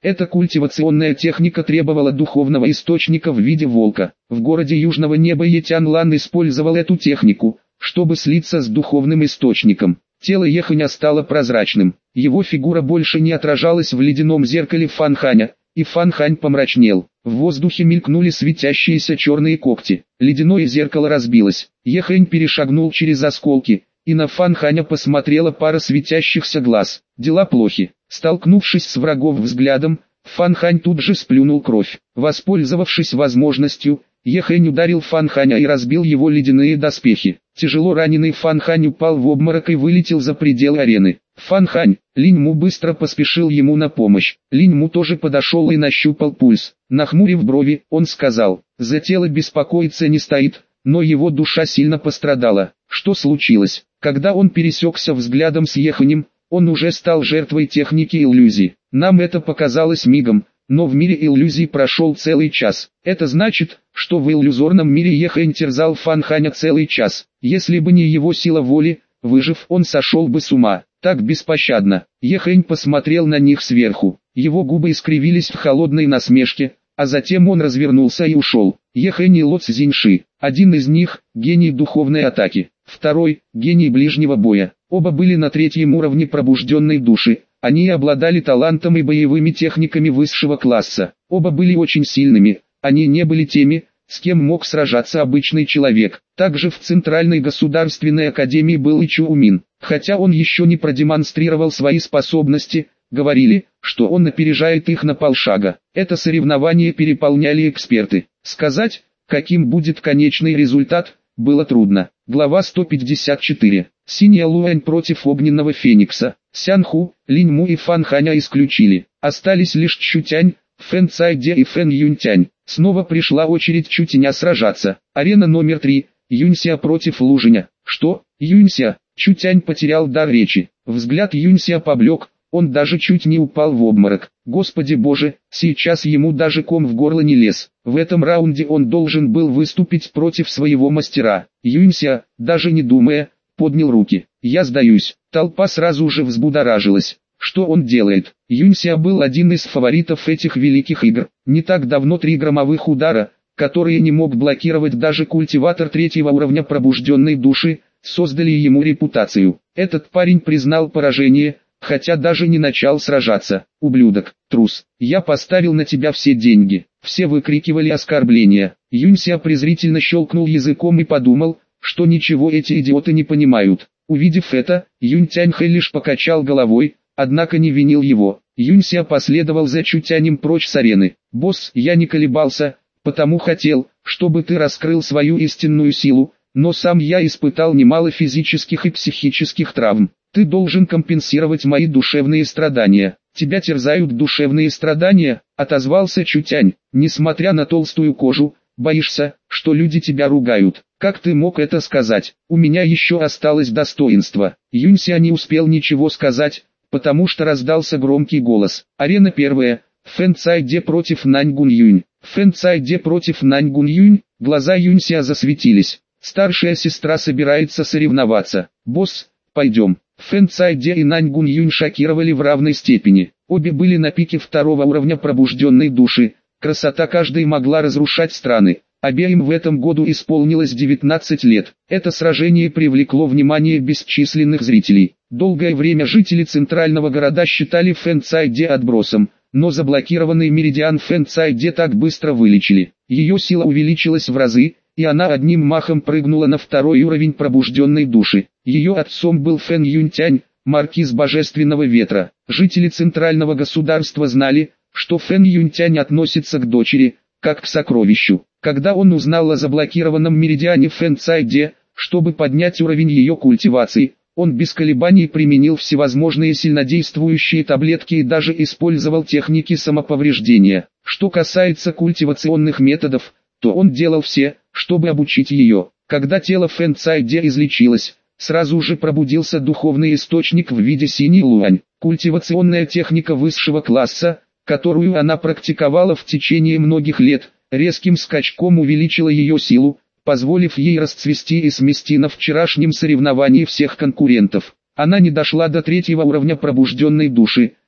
Эта культивационная техника требовала духовного источника в виде волка. В городе Южного Неба Етянлан использовал эту технику, чтобы слиться с духовным источником. Тело Еханя стало прозрачным, его фигура больше не отражалась в ледяном зеркале Фанханя, и Фанхань помрачнел. В воздухе мелькнули светящиеся черные когти. Ледяное зеркало разбилось. Ехань перешагнул через осколки, и на Фанханя посмотрела пара светящихся глаз. Дела плохи. Столкнувшись с врагом взглядом, Фанхань тут же сплюнул кровь. Воспользовавшись возможностью, Ехань ударил Фанханя и разбил его ледяные доспехи. Тяжело раненый Фанхань упал в обморок и вылетел за пределы арены. Фанхань, Линьму быстро поспешил ему на помощь. Линьму тоже подошел и нащупал пульс. Нахмурив брови, он сказал: «За тело беспокоиться не стоит, но его душа сильно пострадала». Что случилось? Когда он пересекся взглядом с Еханем, он уже стал жертвой техники иллюзий. Нам это показалось мигом, но в мире иллюзий прошел целый час. Это значит, что в иллюзорном мире Ехань терзал Фанханя целый час. Если бы не его сила воли, выжив, он сошел бы с ума. Так беспощадно. Ехань посмотрел на них сверху. Его губы искривились в холодной насмешке, а затем он развернулся и ушел. Ехань и Ло Цзиньши. Один из них – гений духовной атаки, второй – гений ближнего боя. Оба были на третьем уровне пробужденной души. Они обладали талантом и боевыми техниками высшего класса. Оба были очень сильными. Они не были теми, с кем мог сражаться обычный человек. Также в Центральной государственной академии был и Чу-Мин. Хотя он еще не продемонстрировал свои способности, говорили, что он опережает их на полшага. Это соревнование переполняли эксперты. Сказать, каким будет конечный результат, было трудно. Глава 154. Синяя Луань против огненного феникса. Сянху, Линьму и Фанханя исключили. Остались лишь Чутянь, Фэн Цайде и Фэн Юньтянь. Снова пришла очередь Чутяня сражаться. Арена номер 3. Юнься против Лужиня. Что? Юнься? Чутянь потерял дар речи. Взгляд Юнься поблек, он даже чуть не упал в обморок. Господи боже, сейчас ему даже ком в горло не лез. В этом раунде он должен был выступить против своего мастера. Юнься, даже не думая, поднял руки. Я сдаюсь. Толпа сразу же взбудоражилась. Что он делает? Юнься был один из фаворитов этих великих игр. Не так давно 3 громовых удара, которые не мог блокировать даже культиватор 3-го уровня пробужденной души, создали ему репутацию. Этот парень признал поражение, хотя даже не начал сражаться. Ублюдок, трус, я поставил на тебя все деньги. Все выкрикивали оскорбления. Юнься презрительно щелкнул языком и подумал, что ничего эти идиоты не понимают. Увидев это, Юнь Тяньхэ лишь покачал головой, однако не винил его. Юнься последовал за Чутянем прочь с арены. «Босс, я не колебался, потому хотел, чтобы ты раскрыл свою истинную силу, но сам я испытал немало физических и психических травм. Ты должен компенсировать мои душевные страдания». «Тебя терзают душевные страдания?» — отозвался Чутянь. «Несмотря на толстую кожу, боишься, что люди тебя ругают. Как ты мог это сказать? У меня еще осталось достоинство». Юнься не успел ничего сказать, потому что раздался громкий голос. Арена 1. Фэн Цайде против Нань Гунь-Юнь. Фэн Цайде против Нань Гунь-Юнь. Глаза Юнься засветились. Старшая сестра собирается соревноваться. «Босс, пойдем». Фэн Цайде и Нань Гунь-Юнь шокировали в равной степени. Обе были на пике 2-го уровня пробужденной души. Красота каждой могла разрушать страны. Обеим в этом году исполнилось 19 лет. Это сражение привлекло внимание бесчисленных зрителей. Долгое время жители центрального города считали Фэн Цайде отбросом, но заблокированный меридиан Фэн Цайде так быстро вылечили. Ее сила увеличилась в разы, и она одним махом прыгнула на 2-й уровень пробужденной души. Ее отцом был Фэн Юньтянь, маркиз Божественного Ветра. Жители центрального государства знали, что Фэн Юньтянь относится к дочери, как к сокровищу. Когда он узнал о заблокированном меридиане Фэн Цайде, чтобы поднять уровень ее культивации, он без колебаний применил всевозможные сильнодействующие таблетки и даже использовал техники самоповреждения. Что касается культивационных методов, то он делал все, чтобы обучить ее. Когда тело Фэн Цайде излечилось, сразу же пробудился духовный источник в виде синей луань. Культивационная техника высшего класса, которую она практиковала в течение многих лет, резким скачком увеличила ее силу, позволив ей расцвести и смести на вчерашнем соревновании всех конкурентов. Она не дошла до 3-го уровня пробужденной души,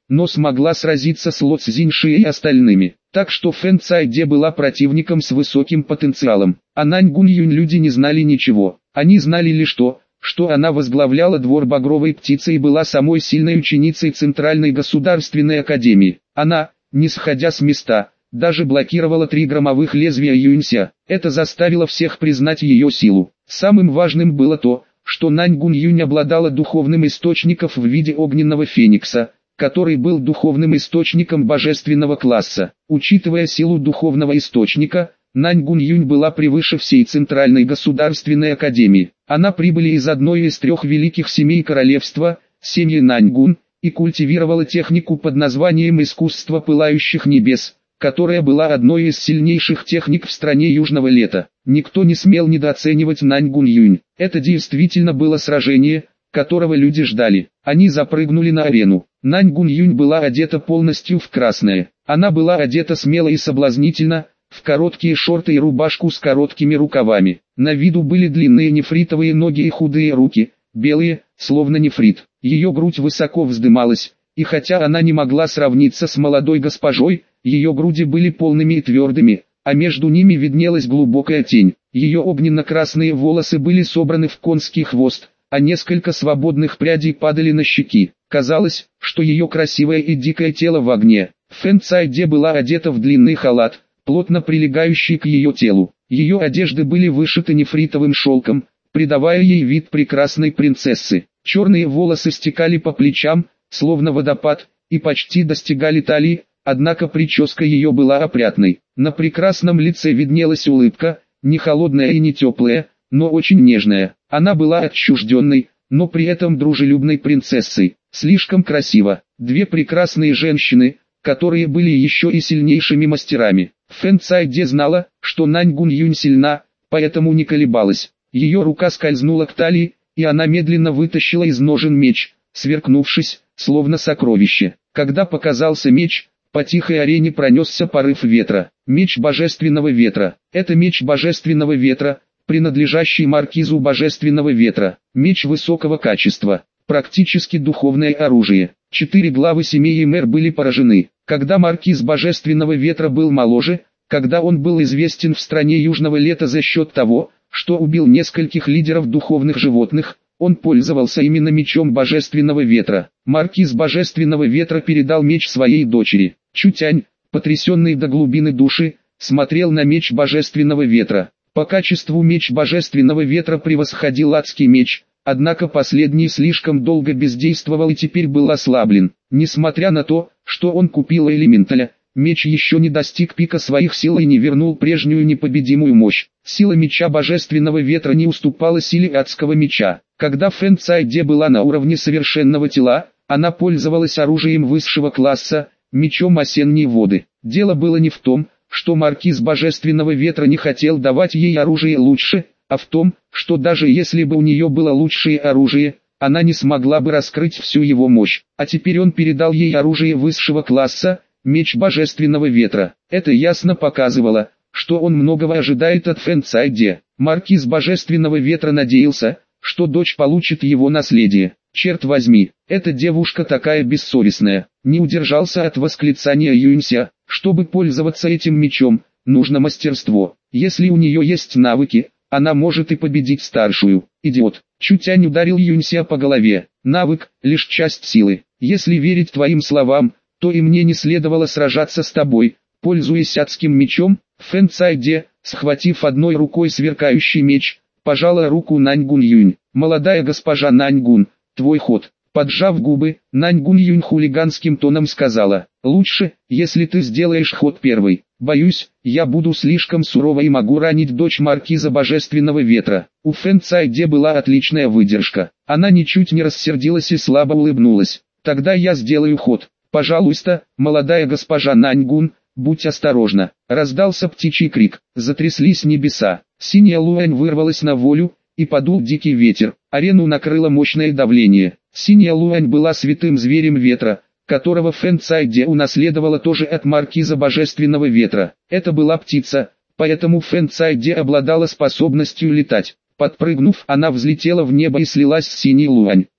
но смогла сразиться с Ло Цзиньши и остальными. Так что Фэн Цайде была противником с высоким потенциалом. О Нань Гуньюнь люди не знали ничего. Они знали лишь то, что она возглавляла двор Багровой Птицы и была самой сильной ученицей Центральной государственной академии. Она, не сходя с места, даже блокировала 3 громовых лезвия Юнься. Это заставило всех признать ее силу. Самым важным было то, что Нань Гуньюнь обладала духовным источником в виде огненного феникса, который был духовным источником божественного класса. Учитывая силу духовного источника, Нань Гуньюнь была превыше всей Центральной государственной академии. Она прибыла из одной из 3 великих семей королевства, семьи Наньгун, и культивировала технику под названием «Искусство пылающих небес», которая была одной из сильнейших техник в стране Южного Лета. Никто не смел недооценивать Нань Гуньюнь. Это действительно было сражение, которого люди ждали. Они запрыгнули на арену. Нань Гуньюнь была одета полностью в красное. Она была одета смело и соблазнительно, в короткие шорты и рубашку с короткими рукавами. На виду были длинные нефритовые ноги и худые руки, белые, словно нефрит. Ее грудь высоко вздымалась, и хотя она не могла сравниться с молодой госпожой, ее груди были полными и твердыми, а между ними виднелась глубокая тень. Ее огненно-красные волосы были собраны в конский хвост, а несколько свободных прядей падали на щеки. Казалось, что ее красивое и дикое тело в огне. Фэн Цайде была одета в длинный халат, плотно прилегающий к ее телу. Ее одежды были вышиты нефритовым шелком, придавая ей вид прекрасной принцессы. Черные волосы стекали по плечам, словно водопад, и почти достигали талии, однако прическа ее была опрятной. На прекрасном лице виднелась улыбка, не холодная и не теплая, но очень нежная. Она была отчужденной, но при этом дружелюбной принцессой. Слишком красиво. 2 прекрасные женщины, которые были еще и сильнейшими мастерами. Фэн Цайде знала, что Нань Гуньюнь сильна, поэтому не колебалась. Ее рука скользнула к талии, и она медленно вытащила из ножен меч, сверкнувшись, словно сокровище. Когда показался меч, по тихой арене пронесся порыв ветра. Меч божественного ветра. Это меч божественного ветра, принадлежащий маркизу божественного ветра. Меч высокого качества. Практически духовное оружие. 4 главы семьи Мэр были поражены. Когда маркиз божественного ветра был моложе, когда он был известен в стране Южного Лета за счет того, что убил нескольких лидеров духовных животных, он пользовался именно мечом божественного ветра. Маркиз божественного ветра передал меч своей дочери. Чутянь, потрясенный до глубины души, смотрел на меч божественного ветра. По качеству меч божественного ветра превосходил адский меч, однако последний слишком долго бездействовал и теперь был ослаблен. Несмотря на то, что он купил элементаля, меч еще не достиг пика своих сил и не вернул прежнюю непобедимую мощь. Сила меча божественного ветра не уступала силе адского меча. Когда Фэн Цайде была на уровне совершенного тела, она пользовалась оружием высшего класса, мечом осенней воды. Дело было не в том, что маркиз божественного ветра не хотел давать ей оружие лучше, а в том, что даже если бы у нее было лучшее оружие, она не смогла бы раскрыть всю его мощь. А теперь он передал ей оружие высшего класса, меч божественного ветра. Это ясно показывало, что он многого ожидает от Фэн Цайде. Маркиз божественного ветра надеялся, что дочь получит его наследие. Черт возьми, эта девушка такая бессовестная. Не удержался от восклицания Юнься. Чтобы пользоваться этим мечом, нужно мастерство. Если у нее есть навыки, она может и победить старшую. Идиот. Чутянь ударил Юнься по голове. Навык – лишь часть силы. Если верить твоим словам, то и мне не следовало сражаться с тобой, пользуясь адским мечом. Фэн Цайде, схватив одной рукой сверкающий меч, пожала руку Нань Гуньюнь. Молодая госпожа Нань Гун, твой ход. Поджав губы, Нань Гуньюнь хулиганским тоном сказала: лучше, если ты сделаешь ход первый. Боюсь, я буду слишком сурова и могу ранить дочь маркиза божественного ветра. У Фэн Цайде была отличная выдержка. Она ничуть не рассердилась и слабо улыбнулась. Тогда я сделаю ход. Пожалуйста, молодая госпожа Нань Гун, будь осторожна. Раздался птичий крик. Затряслись небеса. Синяя Луань вырвалась на волю, и подул дикий ветер. Арену накрыло мощное давление. Синяя Луань была святым зверем ветра, которого Фэн Цайде унаследовала тоже от маркиза божественного ветра. Это была птица, поэтому Фэн Цайде обладала способностью летать. Подпрыгнув, она взлетела в небо и слилась с Синей Луань.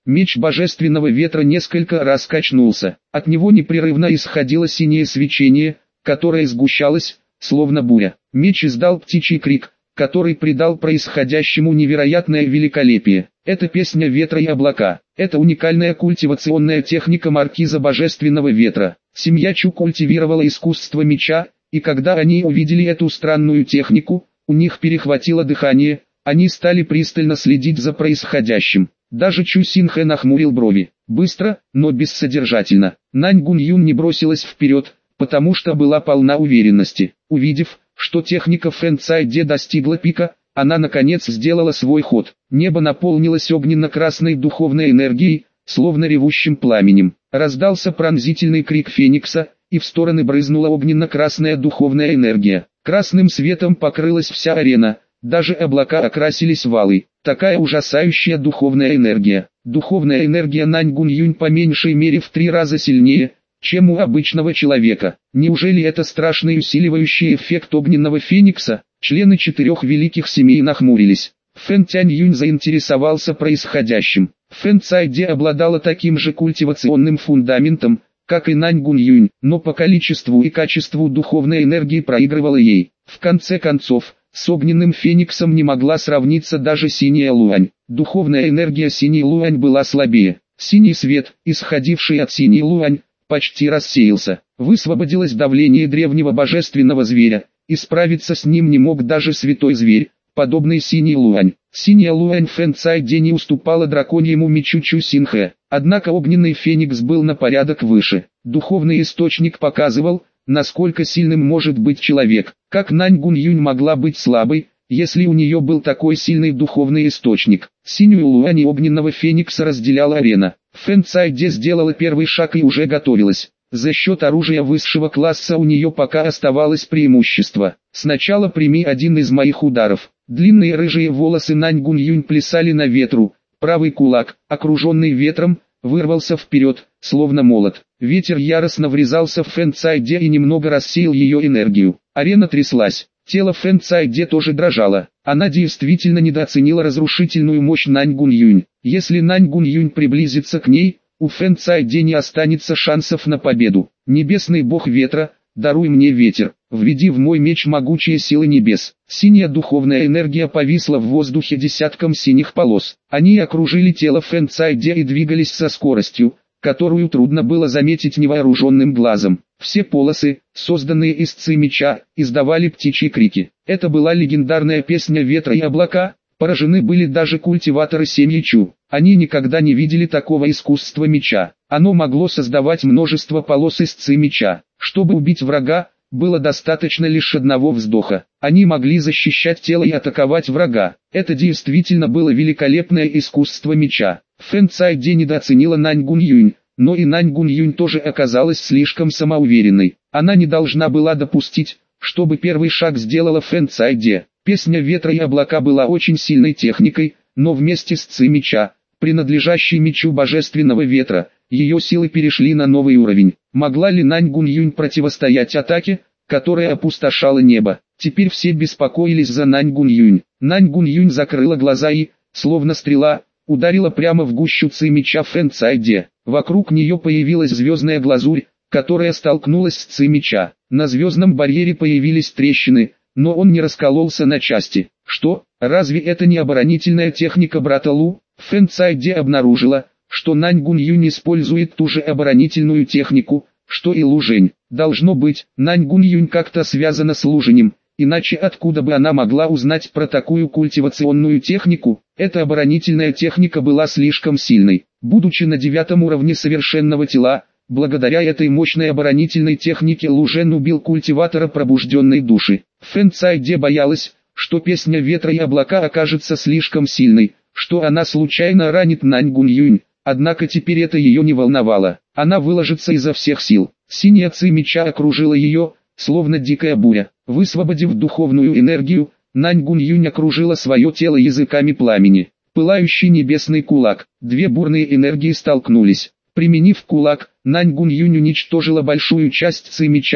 Меч божественного ветра несколько раз качнулся. От него непрерывно исходило синее свечение, которое сгущалось, словно буря. Меч издал птичий крик, который придал происходящему невероятное великолепие. Это песня ветра и облака. Это уникальная культивационная техника маркиза божественного ветра. Семья Чу культивировала искусство меча, и когда они увидели эту странную технику, у них перехватило дыхание, они стали пристально следить за происходящим. Даже Чу Синхэ нахмурил брови. Быстро, но бессодержательно. Нань Гуньюнь не бросилась вперед, потому что была полна уверенности. Увидев, что техника Фэн Цайде достигла пика, она наконец сделала свой ход. Небо наполнилось огненно-красной духовной энергией, словно ревущим пламенем. Раздался пронзительный крик Феникса, и в стороны брызнула огненно-красная духовная энергия. Красным светом покрылась вся арена, даже облака окрасились в алый. Такая ужасающая духовная энергия. Духовная энергия Нань Гуньюнь по меньшей мере в 3 раза сильнее, чем у обычного человека. Неужели это страшный усиливающий эффект огненного феникса? Члены 4 великих семей нахмурились. Фэн Тянь-Юнь заинтересовался происходящим. Фэн Цайде обладала таким же культивационным фундаментом, как и Нань Гуньюнь, но по количеству и качеству духовной энергии проигрывала ей. В конце концов, с огненным фениксом не могла сравниться даже синяя Луань. Духовная энергия синей Луань была слабее. Синий свет, исходивший от синей Луань, почти рассеялся. Высвободилось давление древнего божественного зверя, и справиться с ним не мог даже святой зверь, подобный синей Луань. Синяя Луань Фэн Цайде не уступала драконьему мечу Чу Синхэ, однако огненный феникс был на порядок выше. Духовный источник показывал, насколько сильным может быть человек. Как Нань Гуньюнь могла быть слабой, если у нее был такой сильный духовный источник? Синюю Луань и огненного феникса разделяла арена. Фэн Цайде сделала первый шаг и уже готовилась. За счет оружия высшего класса у нее пока оставалось преимущество. Сначала прими один из моих ударов. Длинные рыжие волосы Нань Гуньюнь плясали на ветру. Правый кулак, окруженный ветром, вырвался вперед, словно молот. Ветер яростно врезался в Фэн Цайде и немного рассеял ее энергию. Арена тряслась. Тело Фэн Цайде тоже дрожало. Она действительно недооценила разрушительную мощь Нань Гуньюнь. Если Нань Гуньюнь приблизится к ней, у Фэн Цайде не останется шансов на победу. Небесный бог ветра, даруй мне ветер, введи в мой меч могучие силы небес. Синяя духовная энергия повисла в воздухе десятком синих полос. Они окружили тело Фэн Цайде и двигались со скоростью, которую трудно было заметить невооруженным глазом. Все полосы, созданные из ци меча, издавали птичьи крики. Это была легендарная песня ветра и облака. Поражены были даже культиваторы семьи Чу. Они никогда не видели такого искусства меча. Оно могло создавать множество полос из ци меча. Чтобы убить врага, было достаточно лишь одного вздоха. Они могли защищать тело и атаковать врага. Это действительно было великолепное искусство меча. Фэн Цайде недооценила Нань Гуньюнь, но и Нань Гуньюнь тоже оказалась слишком самоуверенной. Она не должна была допустить, чтобы первый шаг сделала Фэн Цайде. Песня ветра и облака была очень сильной техникой, но вместе с ци меча, принадлежащей мечу божественного ветра, ее силы перешли на новый уровень. Могла ли Нань Гуньюнь противостоять атаке, которая опустошала небо? Теперь все беспокоились за Нань Гуньюнь. Нань Гуньюнь закрыла глаза и, словно стрела, ударила прямо в гущу ци меча Фэн Цайде. Вокруг нее появилась звездная глазурь, которая столкнулась с ци меча. На звездном барьере появились трещины, но он не раскололся на части. Что, разве это не оборонительная техника брата Лу? Фэн Цайде обнаружила, что Нань Гуньюнь использует ту же оборонительную технику, что и Лу Жень. Должно быть, Нань Гуньюнь как-то связана с Лу Женем, иначе откуда бы она могла узнать про такую культивационную технику? Эта оборонительная техника была слишком сильной. Будучи на 9 уровне совершенного тела, благодаря этой мощной оборонительной технике Лу Жен убил культиватора пробужденной души. Фэн Цайде боялась, что песня ветра и облака окажется слишком сильной, что она случайно ранит Нань Гуньюнь, однако теперь это ее не волновало. Она выложится изо всех сил. Синяя ци меча окружила ее, словно дикая буря. Высвободив духовную энергию, Нань Гуньюнь окружила свое тело языками пламени. Пылающий небесный кулак. Две бурные энергии столкнулись. Применив кулак, Нань Гуньюнь уничтожила большую часть ци меча,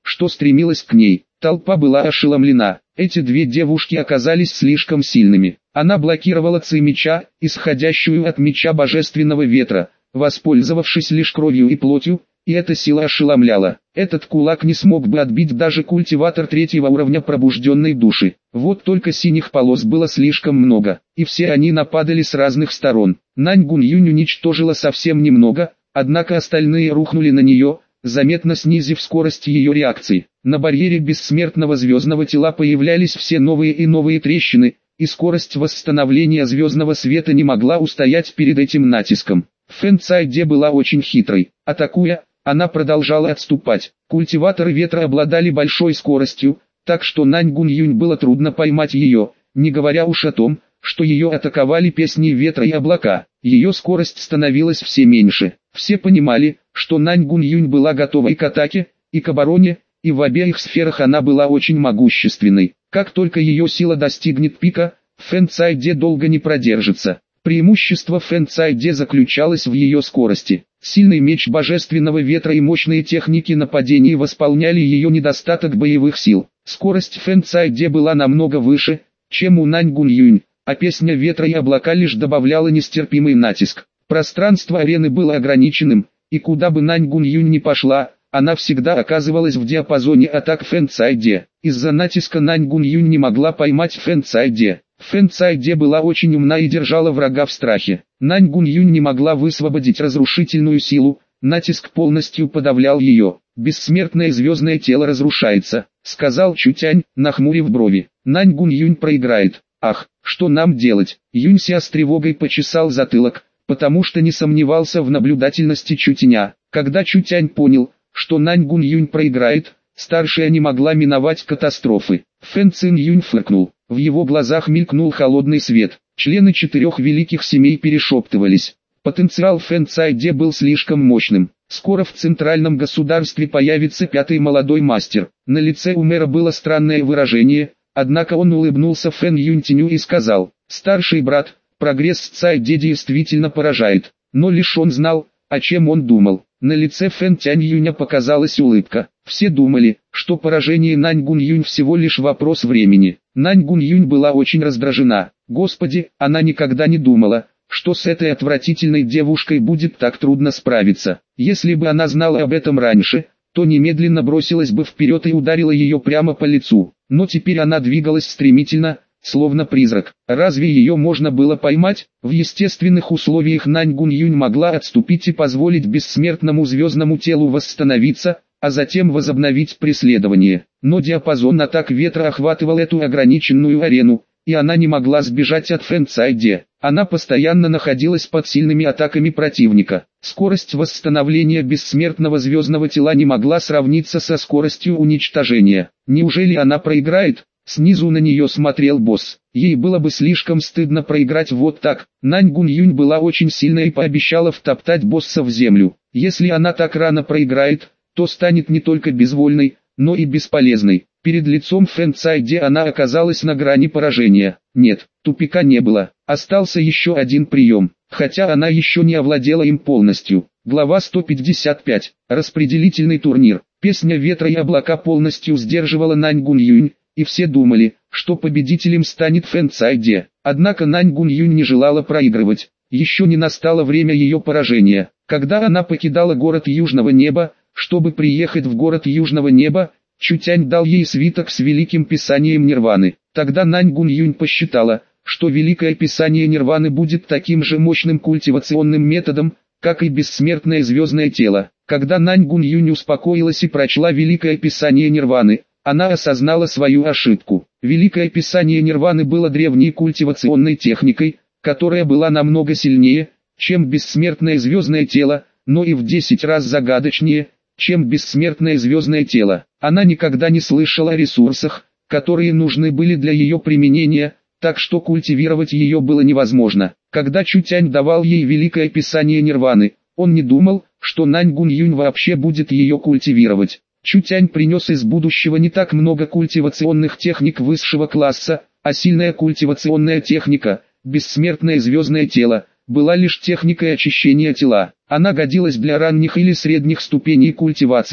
что стремилась к ней. Толпа была ошеломлена. Эти две девушки оказались слишком сильными. Она блокировала ци меча, исходящую от меча божественного ветра, воспользовавшись лишь кровью и плотью, и эта сила ошеломляла. Этот кулак не смог бы отбить даже культиватор третьего уровня пробужденной души. Вот только синих полос было слишком много, и все они нападали с разных сторон. Нань Гунъюнь уничтожила совсем немного, однако остальные рухнули на нее, заметно снизив скорость ее реакции. На барьере бессмертного звездного тела появлялись все новые и новые трещины, и скорость восстановления звездного света не могла устоять перед этим натиском. Фэн Цайде была очень хитрой. Атакуя, она продолжала отступать. Культиваторы ветра обладали большой скоростью, так что Нань Гунъюнь было трудно поймать ее, не говоря уж о том, что ее атаковали песни ветра и облака. Ее скорость становилась все меньше. Все понимали, что Нань Гунъюнь была готова и к атаке, и к обороне, и в обеих сферах она была очень могущественной. Как только ее сила достигнет пика, Фэн Цайде долго не продержится. Преимущество Фэн Цайде заключалось в ее скорости. Сильный меч божественного ветра и мощные техники нападений восполняли ее недостаток боевых сил. Скорость Фэн Цайде была намного выше, чем у Нань Гунъюнь, а песня ветра и облака лишь добавляла нестерпимый натиск. Пространство арены было ограниченным, и куда бы Нань Гунъюнь ни пошла, она всегда оказывалась в диапазоне атак Фэн Цайде. Из-за натиска Нань Гунъюнь не могла поймать Фэн Цайде. Фэн Цайде была очень умна и держала врага в страхе. Нань Гунъюнь не могла высвободить разрушительную силу, натиск полностью подавлял ее. «Бессмертное звездное тело разрушается», — сказал Чутянь, нахмурив брови. «Нань Гунъюнь проиграет. Ах, что нам делать?» Юнься с тревогой почесал затылок, потому что не сомневался в наблюдательности Чутяня. Когда Чутянь понял, что Нань Гунъюнь проиграет, старшая не могла миновать катастрофы. Фэн Цинъюнь фыркнул. В его глазах мелькнул холодный свет. Члены 4 великих семей перешептывались. Потенциал Фэн Цайде был слишком мощным. Скоро в центральном государстве появится 5-й молодой мастер. На лице у мэра было странное выражение, однако он улыбнулся Фэн Юнтиню и сказал: «Старший брат, прогресс Цайде действительно поражает». Но лишь он знал, о чем он думал. На лице Фэн Тяньюня показалась улыбка. Все думали, что поражение Нань Гунъюнь всего лишь вопрос времени. Нань Гунъюнь была очень раздражена. Господи, она никогда не думала, что с этой отвратительной девушкой будет так трудно справиться. Если бы она знала об этом раньше, то немедленно бросилась бы вперед и ударила ее прямо по лицу. Но теперь она двигалась стремительно, словно призрак. Разве ее можно было поймать? В естественных условиях Нань Гунъюнь могла отступить и позволить бессмертному звездному телу восстановиться, а затем возобновить преследование. Но диапазон атак ветра охватывал эту ограниченную арену, и она не могла сбежать от Фэн Цайде. Она постоянно находилась под сильными атаками противника. Скорость восстановления бессмертного звездного тела не могла сравниться со скоростью уничтожения. Неужели она проиграет? Снизу на нее смотрел босс. Ей было бы слишком стыдно проиграть вот так. Нань Гунъюнь была очень сильна и пообещала втоптать босса в землю. Если она так рано проиграет, то станет не только безвольной, но и бесполезной. Перед лицом Фэн Цайде она оказалась на грани поражения. Нет, тупика не было. Остался еще один прием, хотя она еще не овладела им полностью. Глава 155. Распределительный турнир. Песня ветра и облака полностью сдерживала Нань Гунъюнь, и все думали, что победителем станет Фэн Цайде. Однако Нань Гунъюнь не желала проигрывать. Еще не настало время ее поражения. Когда она покидала город Южного Неба, чтобы приехать в город Южного Неба, Чутянь дал ей свиток с Великим Писанием Нирваны. Тогда Нань Гунъюнь посчитала, что Великое Писание Нирваны будет таким же мощным культивационным методом, как и бессмертное звездное тело. Когда Нань Гунъюнь успокоилась и прочла Великое Писание Нирваны, она осознала свою ошибку. Великое Писание Нирваны было древней культивационной техникой, которая была намного сильнее, чем бессмертное звездное тело, но и в 10 раз загадочнее, чем бессмертное звездное тело. Она никогда не слышала о ресурсах, которые нужны были для ее применения, так что культивировать ее было невозможно. Когда Чутянь давал ей Великое Писание Нирваны, он не думал, что Нань Гунъюнь вообще будет ее культивировать. Чутянь принес из будущего не так много культивационных техник высшего класса, а сильная культивационная техника, бессмертное звездное тело, была лишь техникой очищения тела. Она годилась для ранних или средних ступеней культивации,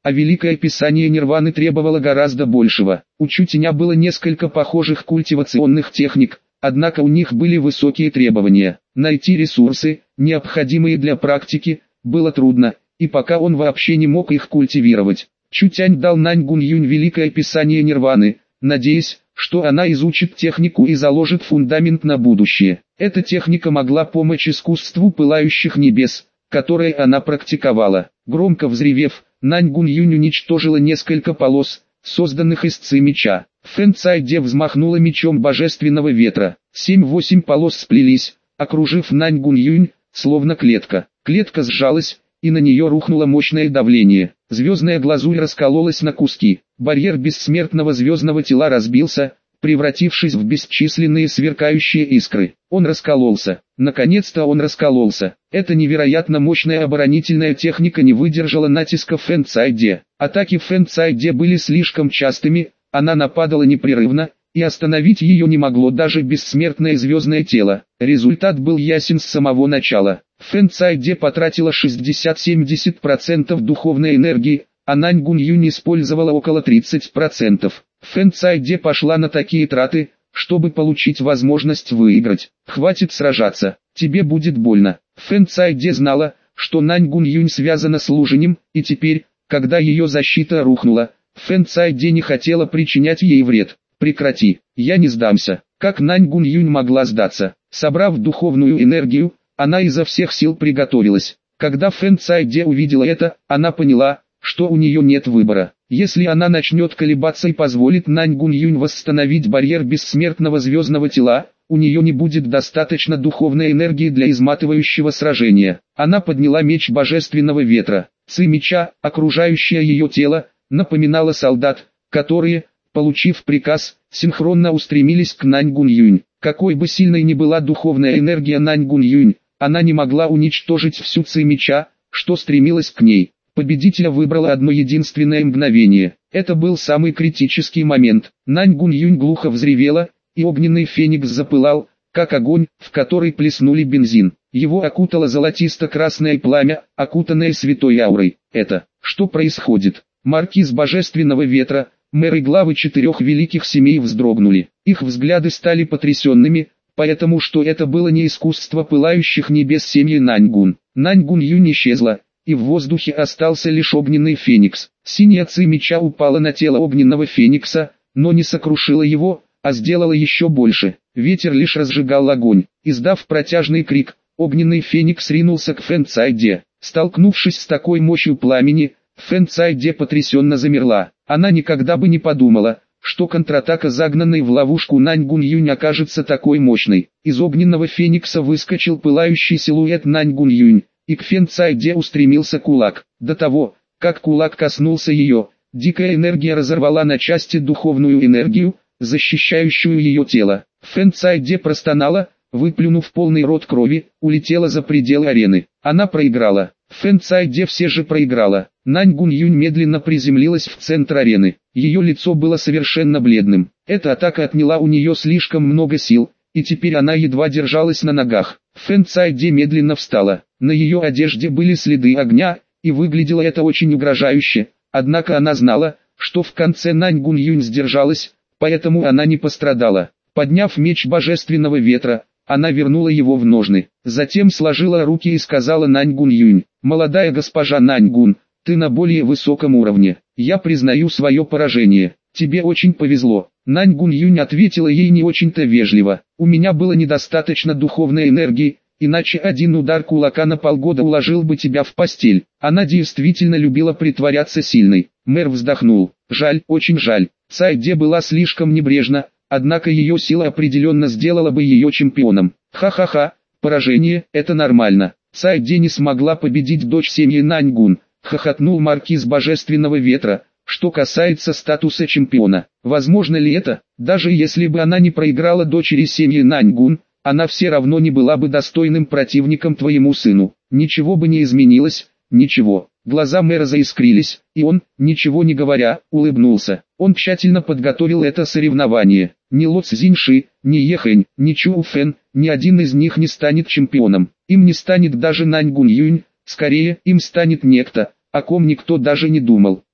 а Великое Писание Нирваны требовало гораздо большего. У Чутеня было несколько похожих культивационных техник, однако у них были высокие требования. Найти ресурсы, необходимые для практики, было трудно, и пока он вообще не мог их культивировать. Чутянь дал Нань Гунъюнь Великое Писание Нирваны, надеясь, что она изучит технику и заложит фундамент на будущее. Эта техника могла помочь искусству пылающих небес, которое она практиковала. Громко взревев, Нань Гунъюнь уничтожила несколько полос, созданных из ци меча. Фэн Цайде взмахнула мечом божественного ветра. 7-8 полос сплелись, окружив Нань Гунъюнь, словно клетка. Клетка сжалась, и на нее рухнуло мощное давление. Звездная глазурь раскололась на куски. Барьер бессмертного звездного тела разбился, превратившись в бесчисленные сверкающие искры. Он раскололся. Наконец-то он раскололся. Эта невероятно мощная оборонительная техника не выдержала натиска Фэн Цайде. Атаки Фэн Цайде были слишком частыми, она нападала непрерывно, и остановить ее не могло даже бессмертное звездное тело. Результат был ясен с самого начала. Фэн Цайде потратила 60-70% духовной энергии, а Нань Гунъюнь использовала около 30%. Фэн Цайде пошла на такие траты, чтобы получить возможность выиграть. Хватит сражаться, тебе будет больно. Фэн Цайде знала, что Нань Гунъюнь связана с Лужинем, и теперь, когда ее защита рухнула, Фэн Цайде не хотела причинять ей вред. Прекрати, я не сдамся. Как Нань Гунъюнь могла сдаться? Собрав духовную энергию, она изо всех сил приготовилась. Когда Фэн Цайде увидела это, она поняла, что у нее нет выбора. Если она начнет колебаться и позволит Нань Гунъюнь восстановить барьер бессмертного звездного тела, у нее не будет достаточно духовной энергии для изматывающего сражения. Она подняла меч божественного ветра. Ци меча, окружающее ее тело, напоминала солдат, которые, получив приказ, синхронно устремились к Нань Гунъюнь. Какой бы сильной ни была духовная энергия Нань Гунъюнь, она не могла уничтожить всю ци меча, что стремилась к ней. Победителя выбрало одно единственное мгновение. Это был самый критический момент. Нань Гунъюнь глухо взревела, и огненный феникс запылал, как огонь, в который плеснули бензин. Его окутало золотисто-красное пламя, окутанное святой аурой. Это, что происходит? Маркиз божественного ветра, мэры главы 4 великих семей вздрогнули. Их взгляды стали потрясенными, потому что это было не искусство пылающих небес семьи Наньгун. Нань Гунъюнь исчезла, и в воздухе остался лишь огненный феникс. Синяя ци меча упала на тело огненного феникса, но не сокрушила его, а сделала еще больше. Ветер лишь разжигал огонь. Издав протяжный крик, огненный феникс ринулся к Фэн Цайде. Столкнувшись с такой мощью пламени, Фэн Цайде потрясенно замерла. Она никогда бы не подумала, что контратака загнанной в ловушку Нань Гунъюнь окажется такой мощной. Из огненного феникса выскочил пылающий силуэт Нань Гунъюнь, и к Фэн Цайде устремился кулак. До того, как кулак коснулся ее, дикая энергия разорвала на части духовную энергию, защищающую ее тело. Фэн Цайде простонала, выплюнув полный рот крови, улетела за пределы арены. Она проиграла. Фэн Цайде все же проиграла. Нань Гунъюнь медленно приземлилась в центр арены. Ее лицо было совершенно бледным. Эта атака отняла у нее слишком много сил, и теперь она едва держалась на ногах. Фэн Цайде медленно встала. На ее одежде были следы огня, и выглядело это очень угрожающе. Однако она знала, что в конце Нань Гунъюнь сдержалась, поэтому она не пострадала. Подняв меч божественного ветра, она вернула его в ножны. Затем сложила руки и сказала Нань Гунъюнь: «Молодая госпожа Нань Гун, ты на более высоком уровне. Я признаю свое поражение. Тебе очень повезло». Нань Гунъюнь ответила ей не очень-то вежливо: «У меня было недостаточно духовной энергии, иначе один удар кулака на полгода уложил бы тебя в постель». Она действительно любила притворяться сильной. Мэр вздохнул: «Жаль, очень жаль. Цайде была слишком небрежна, однако ее сила определенно сделала бы ее чемпионом». «Ха-ха-ха, поражение – это нормально. Цайде не смогла победить дочь семьи Наньгун», – хохотнул маркиз божественного ветра. «Что касается статуса чемпиона, возможно ли это? Даже если бы она не проиграла дочери семьи Наньгун, она все равно не была бы достойным противником твоему сыну. Ничего бы не изменилось, ничего». Глаза мэра заискрились, и он, ничего не говоря, улыбнулся. Он тщательно подготовил это соревнование. Ни Ло Цзиньши, ни Ехэнь, ни Чу Фэн, ни один из них не станет чемпионом. Им не станет даже Нань Гунъюнь, скорее им станет некто, о ком никто даже не думал.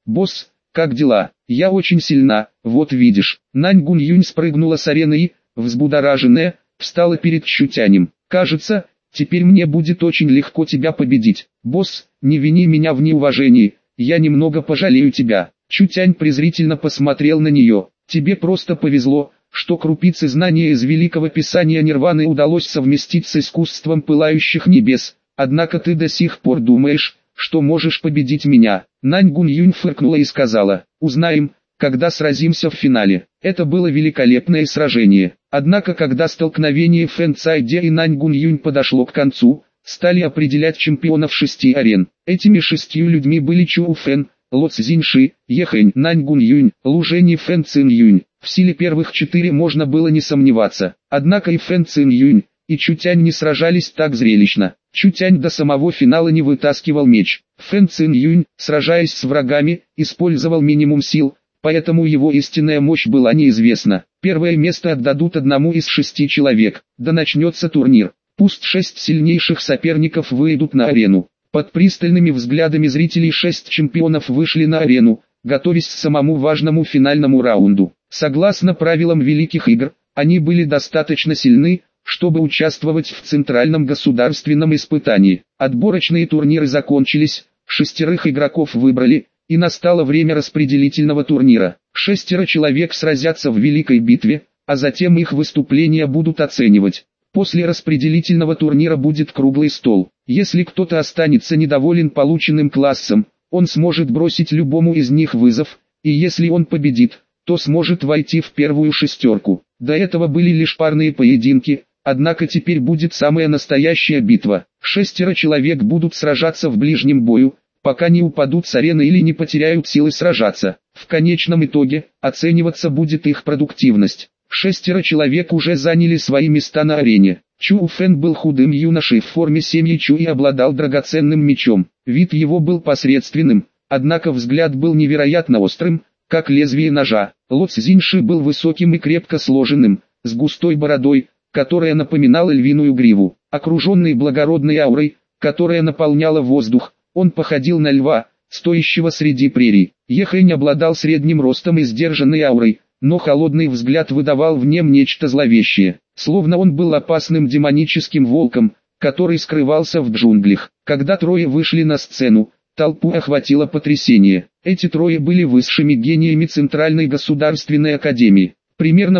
«Босс, как дела? Я очень сильна, вот видишь». Нань Гунь-Юнь спрыгнула с арены и, взбудораженная, встала перед Чутянем. «Кажется, теперь мне будет очень легко тебя победить. Босс, не вини меня в неуважении, я немного пожалею тебя». Чутянь презрительно посмотрел на нее. «Тебе просто повезло, что крупицы знания из Великого Писания Нирваны удалось совместить с искусством пылающих небес. Однако ты до сих пор думаешь, что можешь победить меня». Нань Гунь-Юнь фыркнула и сказала: «Узнаем, когда сразимся в финале». Это было великолепное сражение. Однако когда столкновение Фэн Цайде и Нань Гунь-Юнь подошло к концу, стали определять чемпионов 6 арен. Этими 6 людьми были Чу Фэн, Ло Цзиньши, Ехэнь, Нань Гунь-Юнь, Лу Жэнь и Фэн Цин-Юнь. В силе первых 4 можно было не сомневаться. Однако и Фэн Цин-Юнь, и Чутянь не сражались так зрелищно. Чутянь до самого финала не вытаскивал меч. Фэн Цин-Юнь, сражаясь с врагами, использовал минимум сил, поэтому его истинная мощь была неизвестна. Первое место отдадут одному из 6 человек. Да начнется турнир. Пусть 6 сильнейших соперников выйдут на арену. Под пристальными взглядами зрителей 6 чемпионов вышли на арену, готовясь к самому важному финальному раунду. Согласно правилам Великих Игр, они были достаточно сильны, чтобы участвовать в центральном государственном испытании. Отборочные турниры закончились, 6 игроков выбрали, и настало время распределительного турнира. 6 человек сразятся в великой битве, а затем их выступления будут оценивать. После распределительного турнира будет круглый стол. Если кто-то останется недоволен полученным классом, он сможет бросить любому из них вызов, и если он победит, то сможет войти в первую 6. До этого были лишь парные поединки, однако теперь будет самая настоящая битва. 6 человек будут сражаться в ближнем бою, пока не упадут с арены или не потеряют силы сражаться. В конечном итоге, оцениваться будет их продуктивность. 6 человек уже заняли свои места на арене. Чу Фэн был худым юношей в форме семьи Чу и обладал драгоценным мечом. Вид его был посредственным, однако взгляд был невероятно острым, как лезвие ножа. Ло Цзиньши был высоким и крепко сложенным, с густой бородой, которая напоминала львиную гриву. Окруженный благородной аурой, которая наполняла воздух, он походил на льва, стоящего среди прерий. Ехэнь обладал средним ростом и сдержанной аурой, но холодный взгляд выдавал в нем нечто зловещее, словно он был опасным демоническим волком, который скрывался в джунглях. Когда трое вышли на сцену, толпу охватило потрясение. Эти трое были высшими гениями Центральной государственной академии. Примерно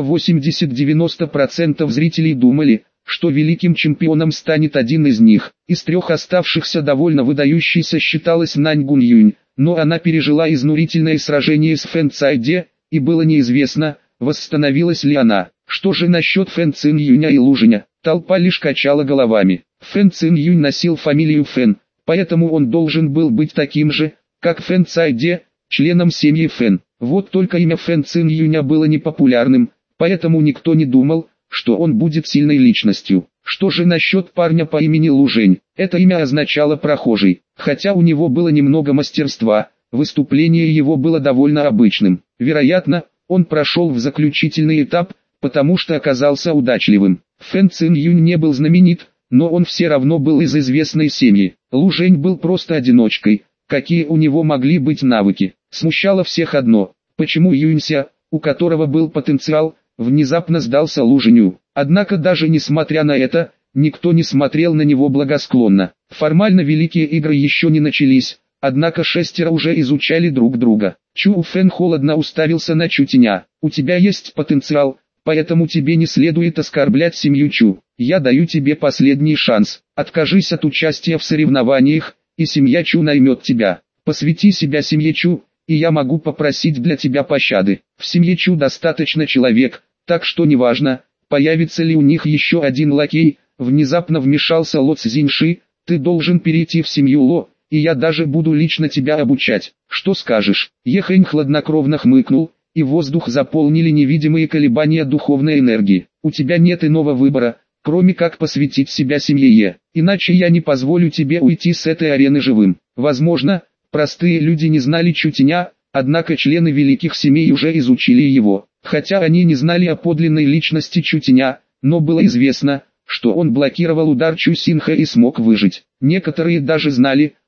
80-90% зрителей думали, что великим чемпионом станет один из них. Из 3 оставшихся довольно выдающейся считалась Нань Гунь-Юнь, но она пережила изнурительное сражение с Фэн Цайде, и было неизвестно, восстановилась ли она. Что же насчет Фэн Цин-Юня и Лу Жэня? Толпа лишь качала головами. Фэн Цин-Юнь носил фамилию Фэн, поэтому он должен был быть таким же, как Фэн Цайде, членом семьи Фэн. Вот только имя Фэн Цин-Юня было непопулярным, поэтому никто не думал, что он будет сильной личностью. Что же насчет парня по имени Лу Жэнь? Это имя означало «прохожий», хотя у него было немного мастерства, выступление его было довольно обычным. Вероятно, он прошел в заключительный этап, потому что оказался удачливым. Фэн Цин-Юнь не был знаменит, но он все равно был из известной семьи. Лу Жэнь был просто одиночкой. Какие у него могли быть навыки? Смущало всех одно: почему Юнься, у которого был потенциал, внезапно сдался Лу Жэню. Однако даже несмотря на это, никто не смотрел на него благосклонно. Формально Великие Игры еще не начались, однако 6 уже изучали друг друга. Чу Фэн холодно уставился на Чутяня. «У тебя есть потенциал, поэтому тебе не следует оскорблять семью Чу. Я даю тебе последний шанс. Откажись от участия в соревнованиях, и семья Чу наймет тебя. Посвяти себя семье Чу, и я могу попросить для тебя пощады. В семье Чу достаточно человек, так что неважно, появится ли у них еще один лакей». Внезапно вмешался Ло Цзиньши: «Ты должен перейти в семью Ло, и я даже буду лично тебя обучать. Что скажешь?» Ехэнь хладнокровно хмыкнул, и воздух заполнили невидимые колебания духовной энергии. «У тебя нет иного выбора, кроме как посвятить себя семье, иначе я не позволю тебе уйти с этой арены живым». Возможно, простые люди не знали Чутяня, однако члены великих семей уже изучили его. Хотя они не знали о подлинной личности Чутяня, но было известно, что он блокировал удар Чу Синха и смог выжить. Некоторые даже знали,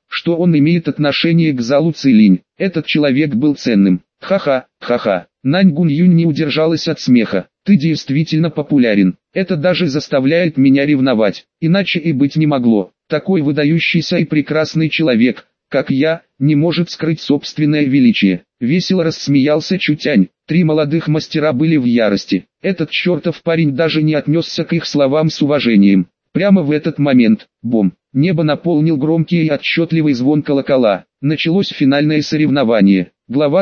что он имеет отношение к залу Цилинь. Этот человек был ценным. Ха-ха, ха-ха. Нань Гуньюнь не удержалась от смеха. Ты действительно популярен. Это даже заставляет меня ревновать. Иначе и быть не могло. Такой выдающийся и прекрасный человек, как я, не может скрыть собственное величие. Весело рассмеялся Чутянь. Три молодых мастера были в ярости. Этот чертов парень даже не отнесся к их словам с уважением. Прямо в этот момент, бом, небо наполнил громкий и отчетливый звон колокола. Началось финальное соревнование. Глава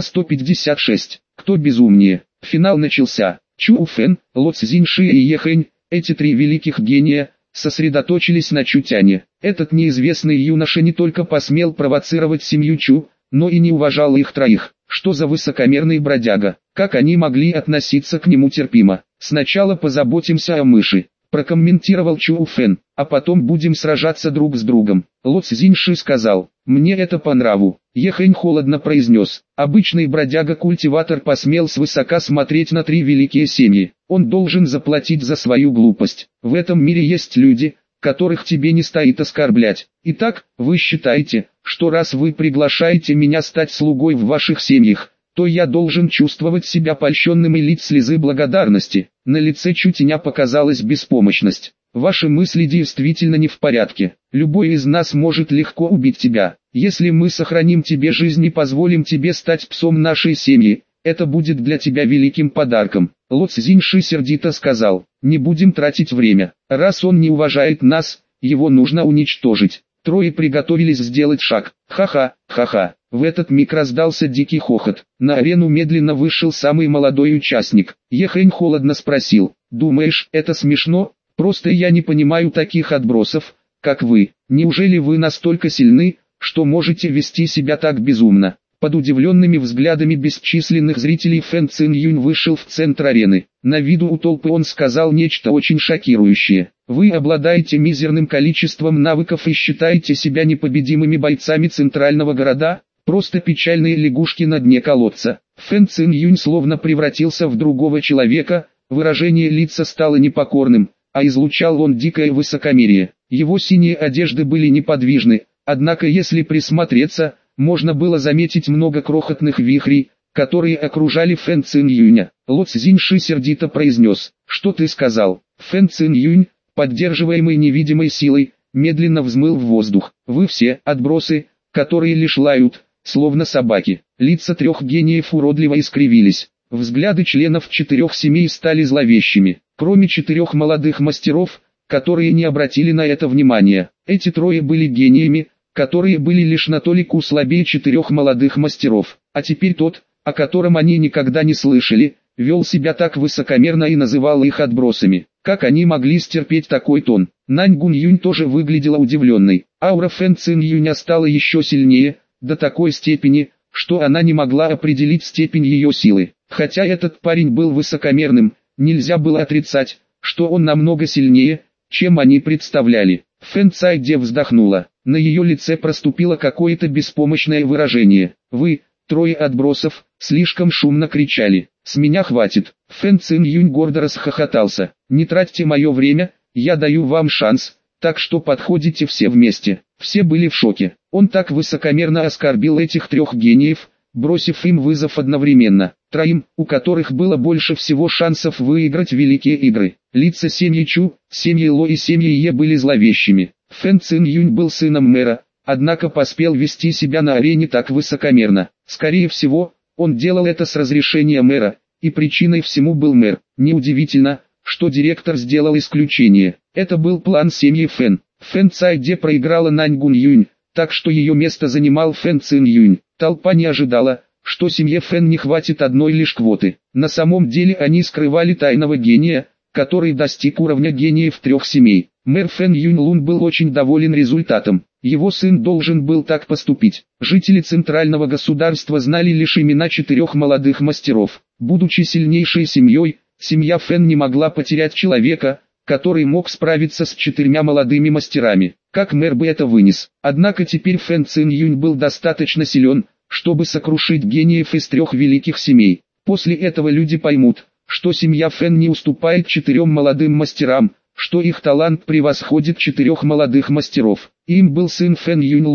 156. Кто безумнее? Финал начался. Чу Фэн, Ло Цзиньши и Ехэнь, эти три великих гения, сосредоточились на Чутяне. Этот неизвестный юноша не только посмел провоцировать семью Чу, но и не уважал их троих. Что за высокомерный бродяга? Как они могли относиться к нему терпимо? Сначала позаботимся о мыши, прокомментировал Чу Фэн, а потом будем сражаться друг с другом. Ло Цзиньши сказал, мне это по нраву. Ехэнь холодно произнес, обычный бродяга-культиватор посмел свысока смотреть на три великие семьи. Он должен заплатить за свою глупость. В этом мире есть люди, которых тебе не стоит оскорблять. Итак, вы считаете, что раз вы приглашаете меня стать слугой в ваших семьях, то я должен чувствовать себя польщенным и лить слезы благодарности. На лице Чутяня показалась беспомощность. Ваши мысли действительно не в порядке. Любой из нас может легко убить тебя. Если мы сохраним тебе жизнь и позволим тебе стать псом нашей семьи, это будет для тебя великим подарком. Ло Цзиньши сердито сказал, не будем тратить время. Раз он не уважает нас, его нужно уничтожить. Трое приготовились сделать шаг. Ха-ха, ха-ха. В этот миг раздался дикий хохот. На арену медленно вышел самый молодой участник. Ехэнь холодно спросил, думаешь, это смешно? Просто я не понимаю таких отбросов, как вы. Неужели вы настолько сильны, что можете вести себя так безумно? Под удивленными взглядами бесчисленных зрителей Фэн Цинь-Юнь вышел в центр арены. На виду у толпы он сказал нечто очень шокирующее. Вы обладаете мизерным количеством навыков и считаете себя непобедимыми бойцами центрального города? Просто печальные лягушки на дне колодца. Фэн Цинь-Юнь словно превратился в другого человека, выражение лица стало непокорным, а излучал он дикое высокомерие. Его синие одежды были неподвижны, однако если присмотреться, можно было заметить много крохотных вихрей, которые окружали Фэн Цинь-Юня. Ло Цзиньши сердито произнес, что ты сказал? Фэн Цинь-Юнь, поддерживаемый невидимой силой, медленно взмыл в воздух. Вы все отбросы, которые лишь лают, словно собаки. Лица трех гениев уродливо искривились. Взгляды членов четырех семей стали зловещими. Кроме четырех молодых мастеров, которые не обратили на это внимания. Эти трое были гениями, которые были лишь на толику слабее четырех молодых мастеров. А теперь тот, о котором они никогда не слышали, вел себя так высокомерно и называл их отбросами. Как они могли стерпеть такой тон? Нань Гуньюнь тоже выглядела удивленной. Аура Фэн Цинь-Юня стала еще сильнее, до такой степени, что она не могла определить степень ее силы. Хотя этот парень был высокомерным, нельзя было отрицать, что он намного сильнее, чем они представляли. Фэн Цайде вздохнула. На ее лице проступило какое-то беспомощное выражение. Вы, трое отбросов, слишком шумно кричали. С меня хватит. Фэн Цинь-Юнь гордо расхохотался. Не тратьте мое время, я даю вам шанс, так что подходите все вместе. Все были в шоке. Он так высокомерно оскорбил этих трех гениев, бросив им вызов одновременно. Троим, у которых было больше всего шансов выиграть великие игры. Лица семьи Чу, семьи Ло и семьи Е были зловещими. Фэн Цинь-Юнь был сыном мэра, однако поспел вести себя на арене так высокомерно. Скорее всего, он делал это с разрешения мэра, и причиной всему был мэр. Неудивительно, что директор сделал исключение. Это был план семьи Фэн. Фэн Цайде проиграла Нань Гуньюнь, так что ее место занимал Фэн Цинь-Юнь. Толпа не ожидала, что семье Фэн не хватит одной лишь квоты. На самом деле они скрывали тайного гения, который достиг уровня гениев трех семей. Мэр Фэн Юнь-Лун был очень доволен результатом. Его сын должен был так поступить. Жители центрального государства знали лишь имена четырех молодых мастеров. Будучи сильнейшей семьей, семья Фэн не могла потерять человека, который мог справиться с четырьмя молодыми мастерами. Как мэр бы это вынес? Однако теперь Фэн Цинь-Юнь был достаточно силен, чтобы сокрушить гениев из трех великих семей. После этого люди поймут, что семья Фэн не уступает четырем молодым мастерам, что их талант превосходит четырех молодых мастеров. Им был сын Фэн Юнь-Луна.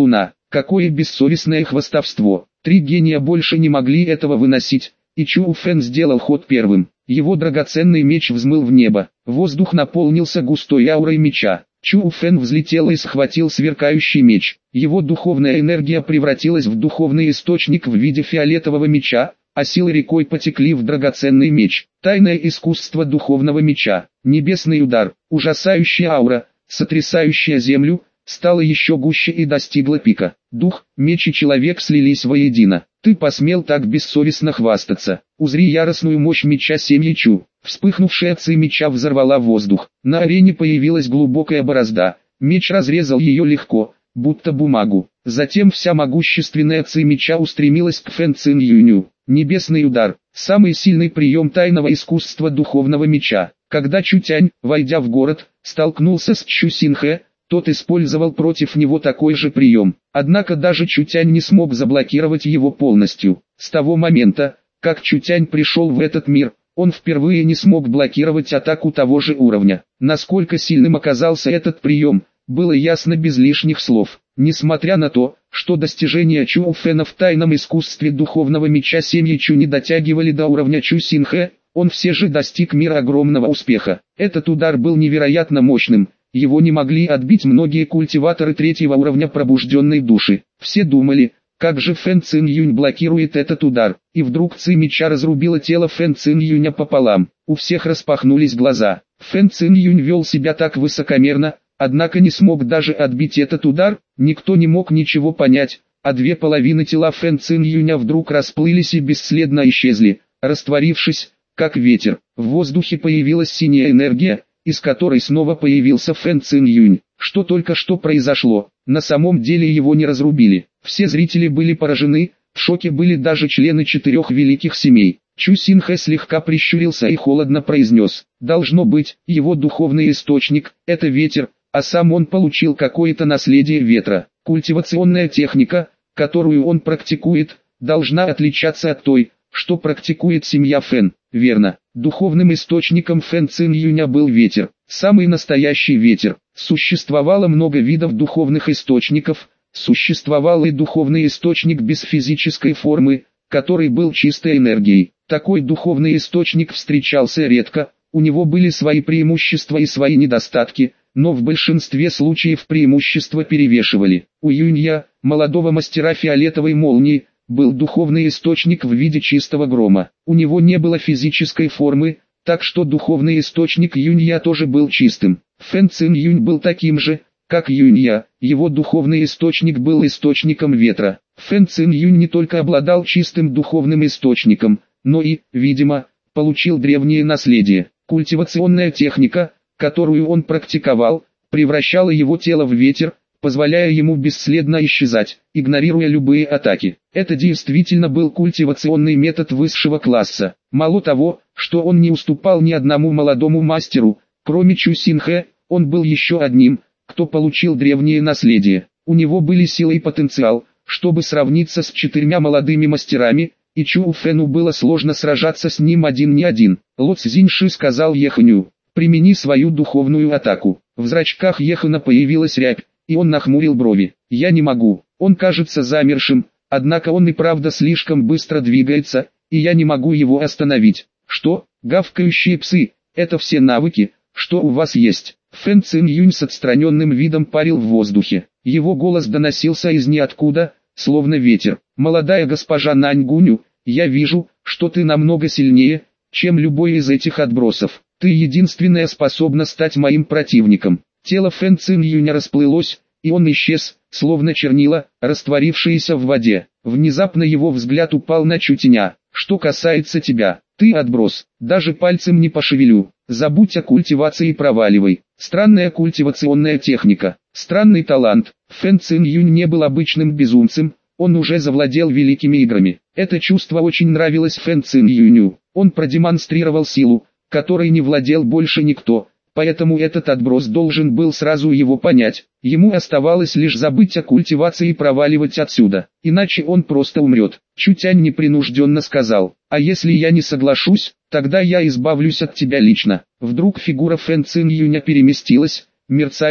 какое бессовестное хвастовство. Три гения больше не могли этого выносить, и Чу Фэн сделал ход первым. Его драгоценный меч взмыл в небо, воздух наполнился густой аурой меча. Чу Фэн взлетел и схватил сверкающий меч. Его духовная энергия превратилась в духовный источник в виде фиолетового меча, а силы рекой потекли в драгоценный меч. Тайное искусство духовного меча. Небесный удар, ужасающая аура, сотрясающая землю, стала еще гуще и достигла пика. Дух, меч и человек слились воедино. Ты посмел так бессовестно хвастаться. Узри яростную мощь меча семьи Чу. Вспыхнувшая ци меча взорвала воздух. На арене появилась глубокая борозда. Меч разрезал ее легко, будто бумагу. Затем вся могущественная ци меча устремилась к Фэн Цин Юню. Небесный удар. Самый сильный прием тайного искусства духовного меча. Когда Чу Тянь, войдя в город, столкнулся с Чу Синхэ, тот использовал против него такой же прием. Однако даже Чу Тянь не смог заблокировать его полностью. С того момента, как Чу Тянь пришел в этот мир, он впервые не смог блокировать атаку того же уровня. Насколько сильным оказался этот прием, было ясно без лишних слов. Несмотря на то, что достижения Чу Фэна в тайном искусстве духовного меча семьи Чу не дотягивали до уровня Чу Синхэ, он все же достиг мира огромного успеха. Этот удар был невероятно мощным. Его не могли отбить многие культиваторы третьего уровня пробужденной души. Все думали, как же Фэн Цин Юнь блокирует этот удар, и вдруг ци меча разрубила тело Фэн Цин Юня пополам. У всех распахнулись глаза. Фэн Цин Юнь вел себя так высокомерно, однако не смог даже отбить этот удар. Никто не мог ничего понять, а две половины тела Фэн Цин Юня вдруг расплылись и бесследно исчезли, растворившись, как ветер. В воздухе появилась синяя энергия, из которой снова появился Фэн Цин Юнь. Что только что произошло, на самом деле его не разрубили. Все зрители были поражены, в шоке были даже члены 4 великих семей. Чу Синхэ слегка прищурился и холодно произнес: «Должно быть, его духовный источник – это ветер, а сам он получил какое-то наследие ветра. Культивационная техника, которую он практикует, должна отличаться от той, что практикует семья Фэн». Верно, духовным источником Фэн Цин Юня был ветер, самый настоящий ветер. Существовало много видов духовных источников, существовал и духовный источник без физической формы, который был чистой энергией. Такой духовный источник встречался редко, у него были свои преимущества и свои недостатки, но в большинстве случаев преимущества перевешивали. У Юнья, молодого мастера фиолетовой молнии, был духовный источник в виде чистого грома. У него не было физической формы, так что духовный источник Юнья тоже был чистым. Фэн Цин Юнь был таким же, как Юнья, его духовный источник был источником ветра. Фэн Цин Юнь не только обладал чистым духовным источником, но и, видимо, получил древнее наследие. Культивационная техника, которую он практиковал, превращала его тело в ветер, позволяя ему бесследно исчезать, игнорируя любые атаки. Это действительно был культивационный метод высшего класса. Мало того, что он не уступал ни одному молодому мастеру, кроме Чу Синхэ, он был еще одним, кто получил древнее наследие. У него были силы и потенциал, чтобы сравниться с 4 молодыми мастерами, и Чу Фэну было сложно сражаться с ним один на один. Ло Цзиньши сказал Еханю: «Примени свою духовную атаку». В зрачках Ехана появилась рябь, и он нахмурил брови. «Я не могу». Он кажется замершим, однако он и правда слишком быстро двигается, и я не могу его остановить. «Что, гавкающие псы, это все навыки, что у вас есть?» Фэн Цин Юнь с отстраненным видом парил в воздухе. Его голос доносился из ниоткуда, словно ветер. «Молодая госпожа Наньгуню, я вижу, что ты намного сильнее, чем любой из этих отбросов. Ты единственная способна стать моим противником». Тело Фэн Цин Юня расплылось, и он исчез, словно чернила, растворившиеся в воде. Внезапно его взгляд упал на Чу Тяня. «Что касается тебя, ты отброс, даже пальцем не пошевелю. Забудь о культивации и проваливай». Странная культивационная техника, странный талант. Фэн Цин Юнь не был обычным безумцем, он уже завладел великими играми. Это чувство очень нравилось Фэн Цин Юню. Он продемонстрировал силу, которой не владел больше никто. Поэтому этот отброс должен был сразу его понять. Ему оставалось лишь забыть о культивации и проваливать отсюда, иначе он просто умрет. Чу Тянь непринужденно сказал: «А если я не соглашусь, тогда я избавлюсь от тебя лично». Вдруг фигура Фэн Цин Юня переместилась, мерцая,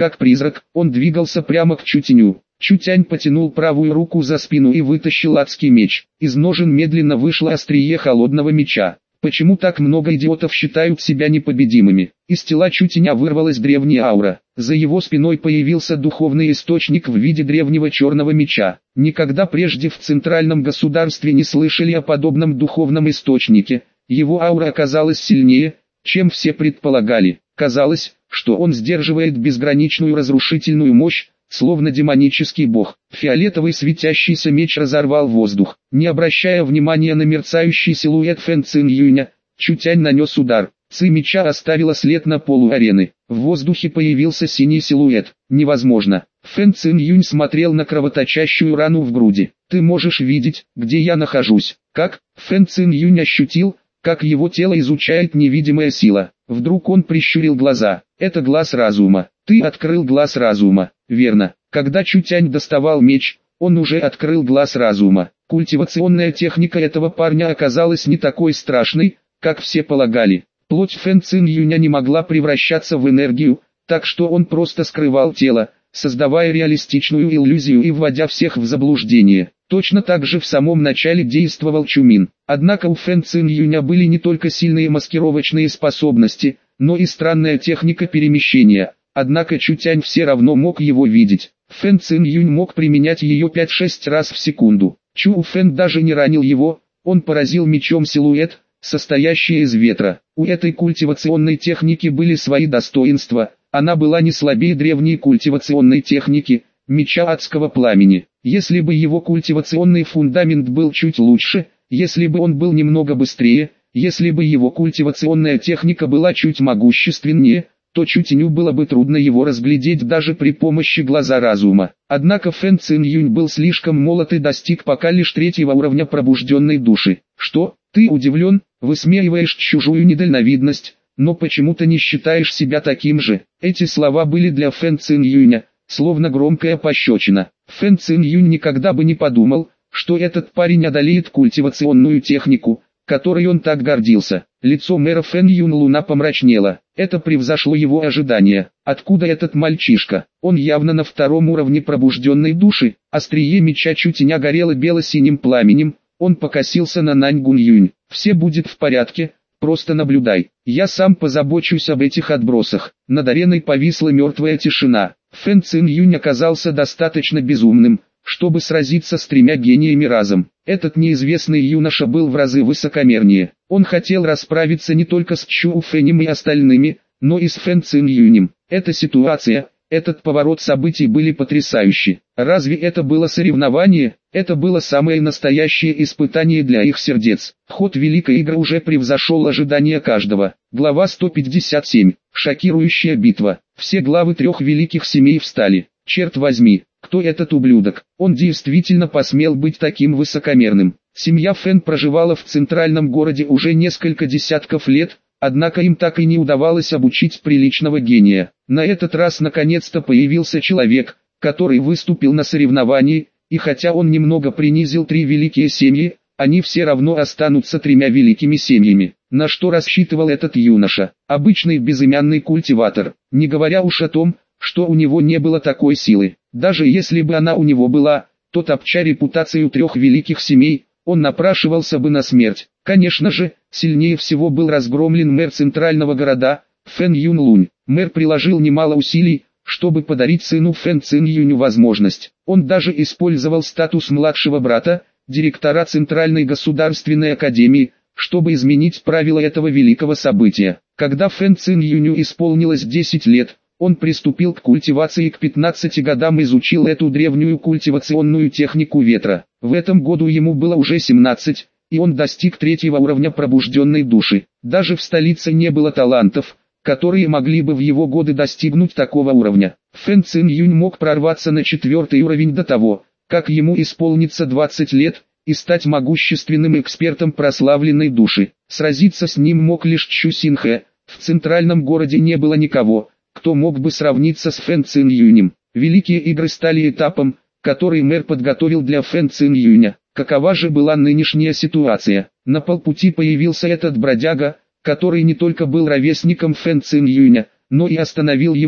Как призрак, он двигался прямо к Чутяню. Чутянь потянул правую руку за спину и вытащил адский меч. Из ножен медленно вышло острие холодного меча. Почему так много идиотов считают себя непобедимыми? Из тела Чутяня вырвалась древняя аура. За его спиной появился духовный источник в виде древнего черного меча. Никогда прежде в центральном государстве не слышали о подобном духовном источнике. Его аура оказалась сильнее, чем все предполагали. Казалось, что он сдерживает безграничную разрушительную мощь, словно демонический бог. Фиолетовый светящийся меч разорвал воздух. Не обращая внимания на мерцающий силуэт Фэн Цин Юня, Чутянь нанес удар. Ци меча оставила след на полу арены. В воздухе появился синий силуэт. Невозможно. Фэн Цин Юнь смотрел на кровоточащую рану в груди. «Ты можешь видеть, где я нахожусь?» «Как?» Фэн Цин Юнь ощутил, как его тело изучает невидимая сила. Вдруг он прищурил глаза. «Это глаз разума. Ты открыл глаз разума». Верно. Когда Чутянь доставал меч, он уже открыл глаз разума. Культивационная техника этого парня оказалась не такой страшной, как все полагали. Плоть Фэн Цин Юня не могла превращаться в энергию, так что он просто скрывал тело, создавая реалистичную иллюзию и вводя всех в заблуждение. Точно так же в самом начале действовал Чумин. Однако у Фэн Цин Юня были не только сильные маскировочные способности, но и странная техника перемещения. Однако Чутянь все равно мог его видеть. Фэн Цин Юнь мог применять ее 5-6 раз в секунду. Чу Фэн даже не ранил его, он поразил мечом силуэт, состоящий из ветра. У этой культивационной техники были свои достоинства. Она была не слабее древней культивационной техники, меча адского пламени. Если бы его культивационный фундамент был чуть лучше, если бы он был немного быстрее, если бы его культивационная техника была чуть могущественнее, то Чутяню было бы трудно его разглядеть даже при помощи глаза разума. Однако Фэн Цин Юнь был слишком молод и достиг пока лишь 3-го уровня пробужденной души. «Что, ты удивлен, высмеиваешь чужую недальновидность, но почему-то не считаешь себя таким же?» Эти слова были для Фэн Цин Юня, словно громкая пощечина. Фэн Цин Юнь никогда бы не подумал, что этот парень одолеет культивационную технику, которой он так гордился. Лицо мэра Фэн Юн Луна помрачнело. Это превзошло его ожидания. Откуда этот мальчишка? Он явно на 2-м уровне пробужденной души. Острие меча Чутяня горело бело-синим пламенем. Он покосился на Нань Гун Юнь. «Все будет в порядке, просто наблюдай. Я сам позабочусь об этих отбросах». Над ареной повисла мертвая тишина. Фэн Цин Юнь оказался достаточно безумным, чтобы сразиться с 3 гениями разом. Этот неизвестный юноша был в разы высокомернее. Он хотел расправиться не только с Чу Фэнем и остальными, но и с Фэн Цин Юнем. Эта ситуация, этот поворот событий были потрясающи. Разве это было соревнование? Это было самое настоящее испытание для их сердец. Ход великой игры уже превзошел ожидания каждого. Глава 157. Шокирующая битва. Все главы 3 великих семей встали. Черт возьми, кто этот ублюдок? Он действительно посмел быть таким высокомерным. Семья Фэн проживала в центральном городе уже несколько десятков лет, однако им так и не удавалось обучить приличного гения. На этот раз наконец-то появился человек, который выступил на соревновании, и хотя он немного принизил 3 великие семьи, они все равно останутся 3 великими семьями. На что рассчитывал этот юноша? Обычный безымянный культиватор, не говоря уж о том, что у него не было такой силы. Даже если бы она у него была, то топча репутацию 3 великих семей, он напрашивался бы на смерть. Конечно же, сильнее всего был разгромлен мэр центрального города, Фэн Юн Лунь. Мэр приложил немало усилий, чтобы подарить сыну Фэн Цин Юню возможность. Он даже использовал статус младшего брата, директора Центральной государственной академии, чтобы изменить правила этого великого события. Когда Фэн Цин Юню исполнилось 10 лет, он приступил к культивации и к 15 годам изучил эту древнюю культивационную технику ветра. В этом году ему было уже 17, и он достиг 3-го уровня пробужденной души. Даже в столице не было талантов, которые могли бы в его годы достигнуть такого уровня. Фэн Цин Юнь мог прорваться на 4-й уровень до того, как ему исполнится 20 лет, и стать могущественным экспертом прославленной души. Сразиться с ним мог лишь Чу Синхэ. В центральном городе не было никого, кто мог бы сравниться с Фэн Цин Юнем. Великие игры стали этапом, который мэр подготовил для Фэн Цин Юня. Какова же была нынешняя ситуация? На полпути появился этот бродяга, который не только был ровесником Фэн Цин Юня, но и остановил его,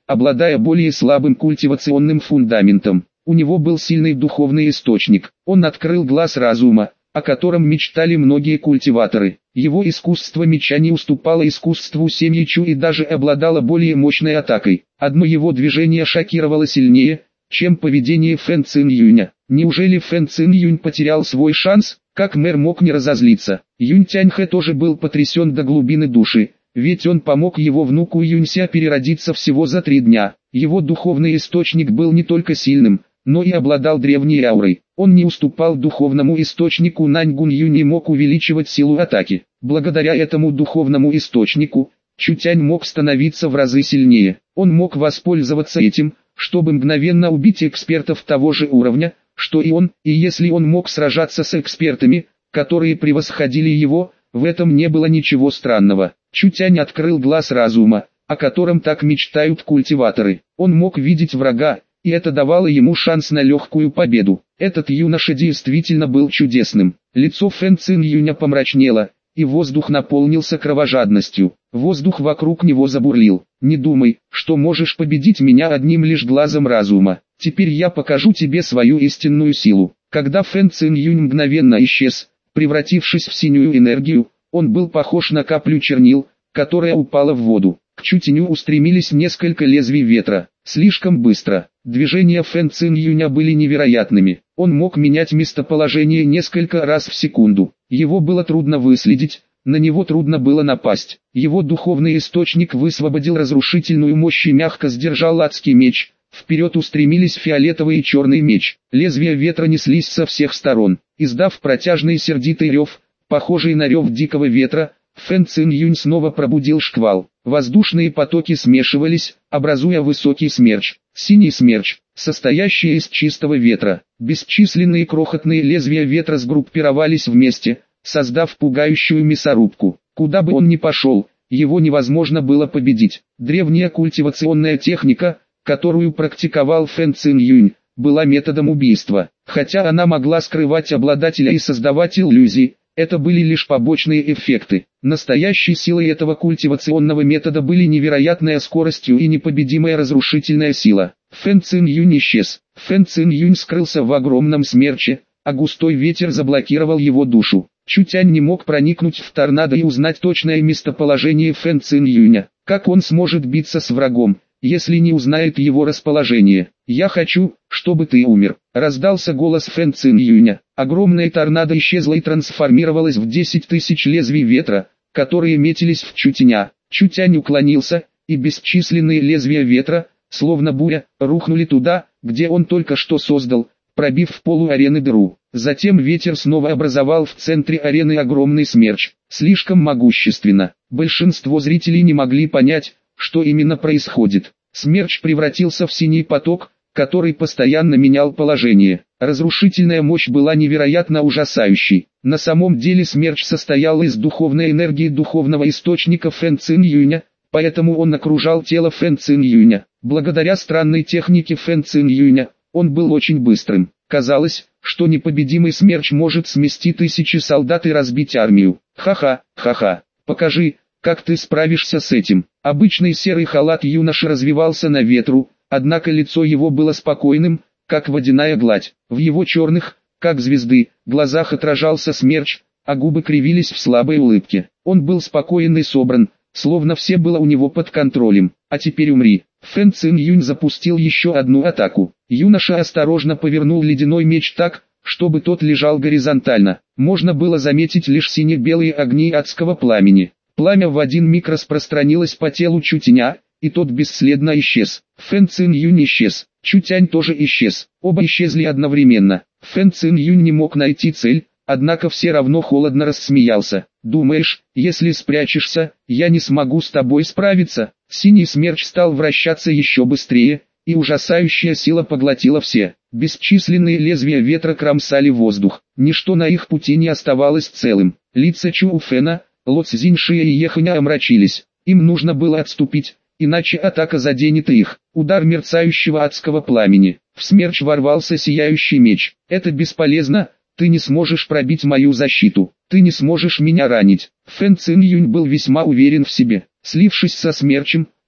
обладая более слабым культивационным фундаментом. У него был сильный духовный источник. Он открыл глаз разума, о котором мечтали многие культиваторы. Его искусство меча не уступало искусству семьичу и даже обладало более мощной атакой. Одно его движение шокировало сильнее, чем поведение Фэн Цин Юня. Неужели Фэн Цин Юнь потерял свой шанс? Как мэр мог не разозлиться? Юнь Тяньхэ тоже был потрясен до глубины души, ведь он помог его внуку Юнься переродиться всего за 3 дня. Его духовный источник был не только сильным, но и обладал древней аурой. Он не уступал духовному источнику Наньгун Юнь и мог увеличивать силу атаки. Благодаря этому духовному источнику, Чутянь мог становиться в разы сильнее. Он мог воспользоваться этим, чтобы мгновенно убить экспертов того же уровня, что и он, и если он мог сражаться с экспертами, которые превосходили его, в этом не было ничего странного. Чутянь открыл глаз разума, о котором так мечтают культиваторы. Он мог видеть врага, и это давало ему шанс на легкую победу. Этот юноша действительно был чудесным. Лицо Фэн Цин Юня помрачнело, и воздух наполнился кровожадностью. Воздух вокруг него забурлил. «Не думай, что можешь победить меня одним лишь глазом разума. Теперь я покажу тебе свою истинную силу». Когда Фэн Цин Юнь мгновенно исчез, превратившись в синюю энергию, он был похож на каплю чернил, которая упала в воду. К Чутяню устремились несколько лезвий ветра. Слишком быстро. Движения Фэн Цин Юня были невероятными. Он мог менять местоположение несколько раз в секунду. Его было трудно выследить, на него трудно было напасть. Его духовный источник высвободил разрушительную мощь и мягко сдержал адский меч. Вперед устремились фиолетовый и черный меч. Лезвия ветра неслись со всех сторон. Издав протяжный сердитый рев, похожий на рев дикого ветра, Фэн Цин Юнь снова пробудил шквал. Воздушные потоки смешивались, образуя высокий смерч. Синий смерч, состоящий из чистого ветра. Бесчисленные крохотные лезвия ветра сгруппировались вместе, создав пугающую мясорубку. Куда бы он ни пошел, его невозможно было победить. Древняя культивационная техника, которую практиковал Фэн Цин Юнь, была методом убийства. Хотя она могла скрывать обладателя и создавать иллюзии, это были лишь побочные эффекты. Настоящей силой этого культивационного метода были невероятная скорость и непобедимая разрушительная сила. Фэн Цин Юнь исчез. Фэн Цин Юнь скрылся в огромном смерче, а густой ветер заблокировал его душу. Чутянь не мог проникнуть в торнадо и узнать точное местоположение Фэн Цин Юня. Как он сможет биться с врагом, если не узнает его расположение? «Я хочу, чтобы ты умер», — раздался голос Фэн Цин Юня. Огромная торнадо исчезла и трансформировалась в 10 тысяч лезвий ветра, которые метились в Чутяня. Чутянь уклонился, и бесчисленные лезвия ветра, словно буря, рухнули туда, где он только что создал, пробив в полу арены дыру. Затем ветер снова образовал в центре арены огромный смерч. Слишком могущественно. Большинство зрителей не могли понять, что именно происходит. Смерч превратился в синий поток, который постоянно менял положение. Разрушительная мощь была невероятно ужасающей. На самом деле смерч состоял из духовной энергии духовного источника Фэн Цин Юня, поэтому он окружал тело Фэн Цин Юня. Благодаря странной технике Фэн Цин Юня, он был очень быстрым. Казалось, что непобедимый смерч может смести тысячи солдат и разбить армию. Ха-ха, ха-ха, покажи, как ты справишься с этим. Обычный серый халат юноши развивался на ветру, однако лицо его было спокойным, как водяная гладь. В его черных, как звезды, глазах отражался смерч, а губы кривились в слабой улыбке. Он был спокоен и собран, словно все было у него под контролем. «А теперь умри». Фэн Цин Юнь запустил еще одну атаку. Юноша осторожно повернул ледяной меч так, чтобы тот лежал горизонтально. Можно было заметить лишь сине-белые огни адского пламени. Пламя в один миг распространилось по телу Чутяня, и тот бесследно исчез. Фэн Цин Юнь исчез. Чутянь тоже исчез. Оба исчезли одновременно. Фэн Цин Юнь не мог найти цель, однако все равно холодно рассмеялся. «Думаешь, если спрячешься, я не смогу с тобой справиться?» Синий смерч стал вращаться еще быстрее, и ужасающая сила поглотила все. Бесчисленные лезвия ветра кромсали воздух. Ничто на их пути не оставалось целым. Лица Чу Фэна, Ло Цзиньшия и Еханя омрачились. Им нужно было отступить, иначе атака заденет их. Удар мерцающего адского пламени. В смерч ворвался сияющий меч. «Это бесполезно, ты не сможешь пробить мою защиту, ты не сможешь меня ранить». Фэн Цин Юнь был весьма уверен в себе. Слившись со смерчем,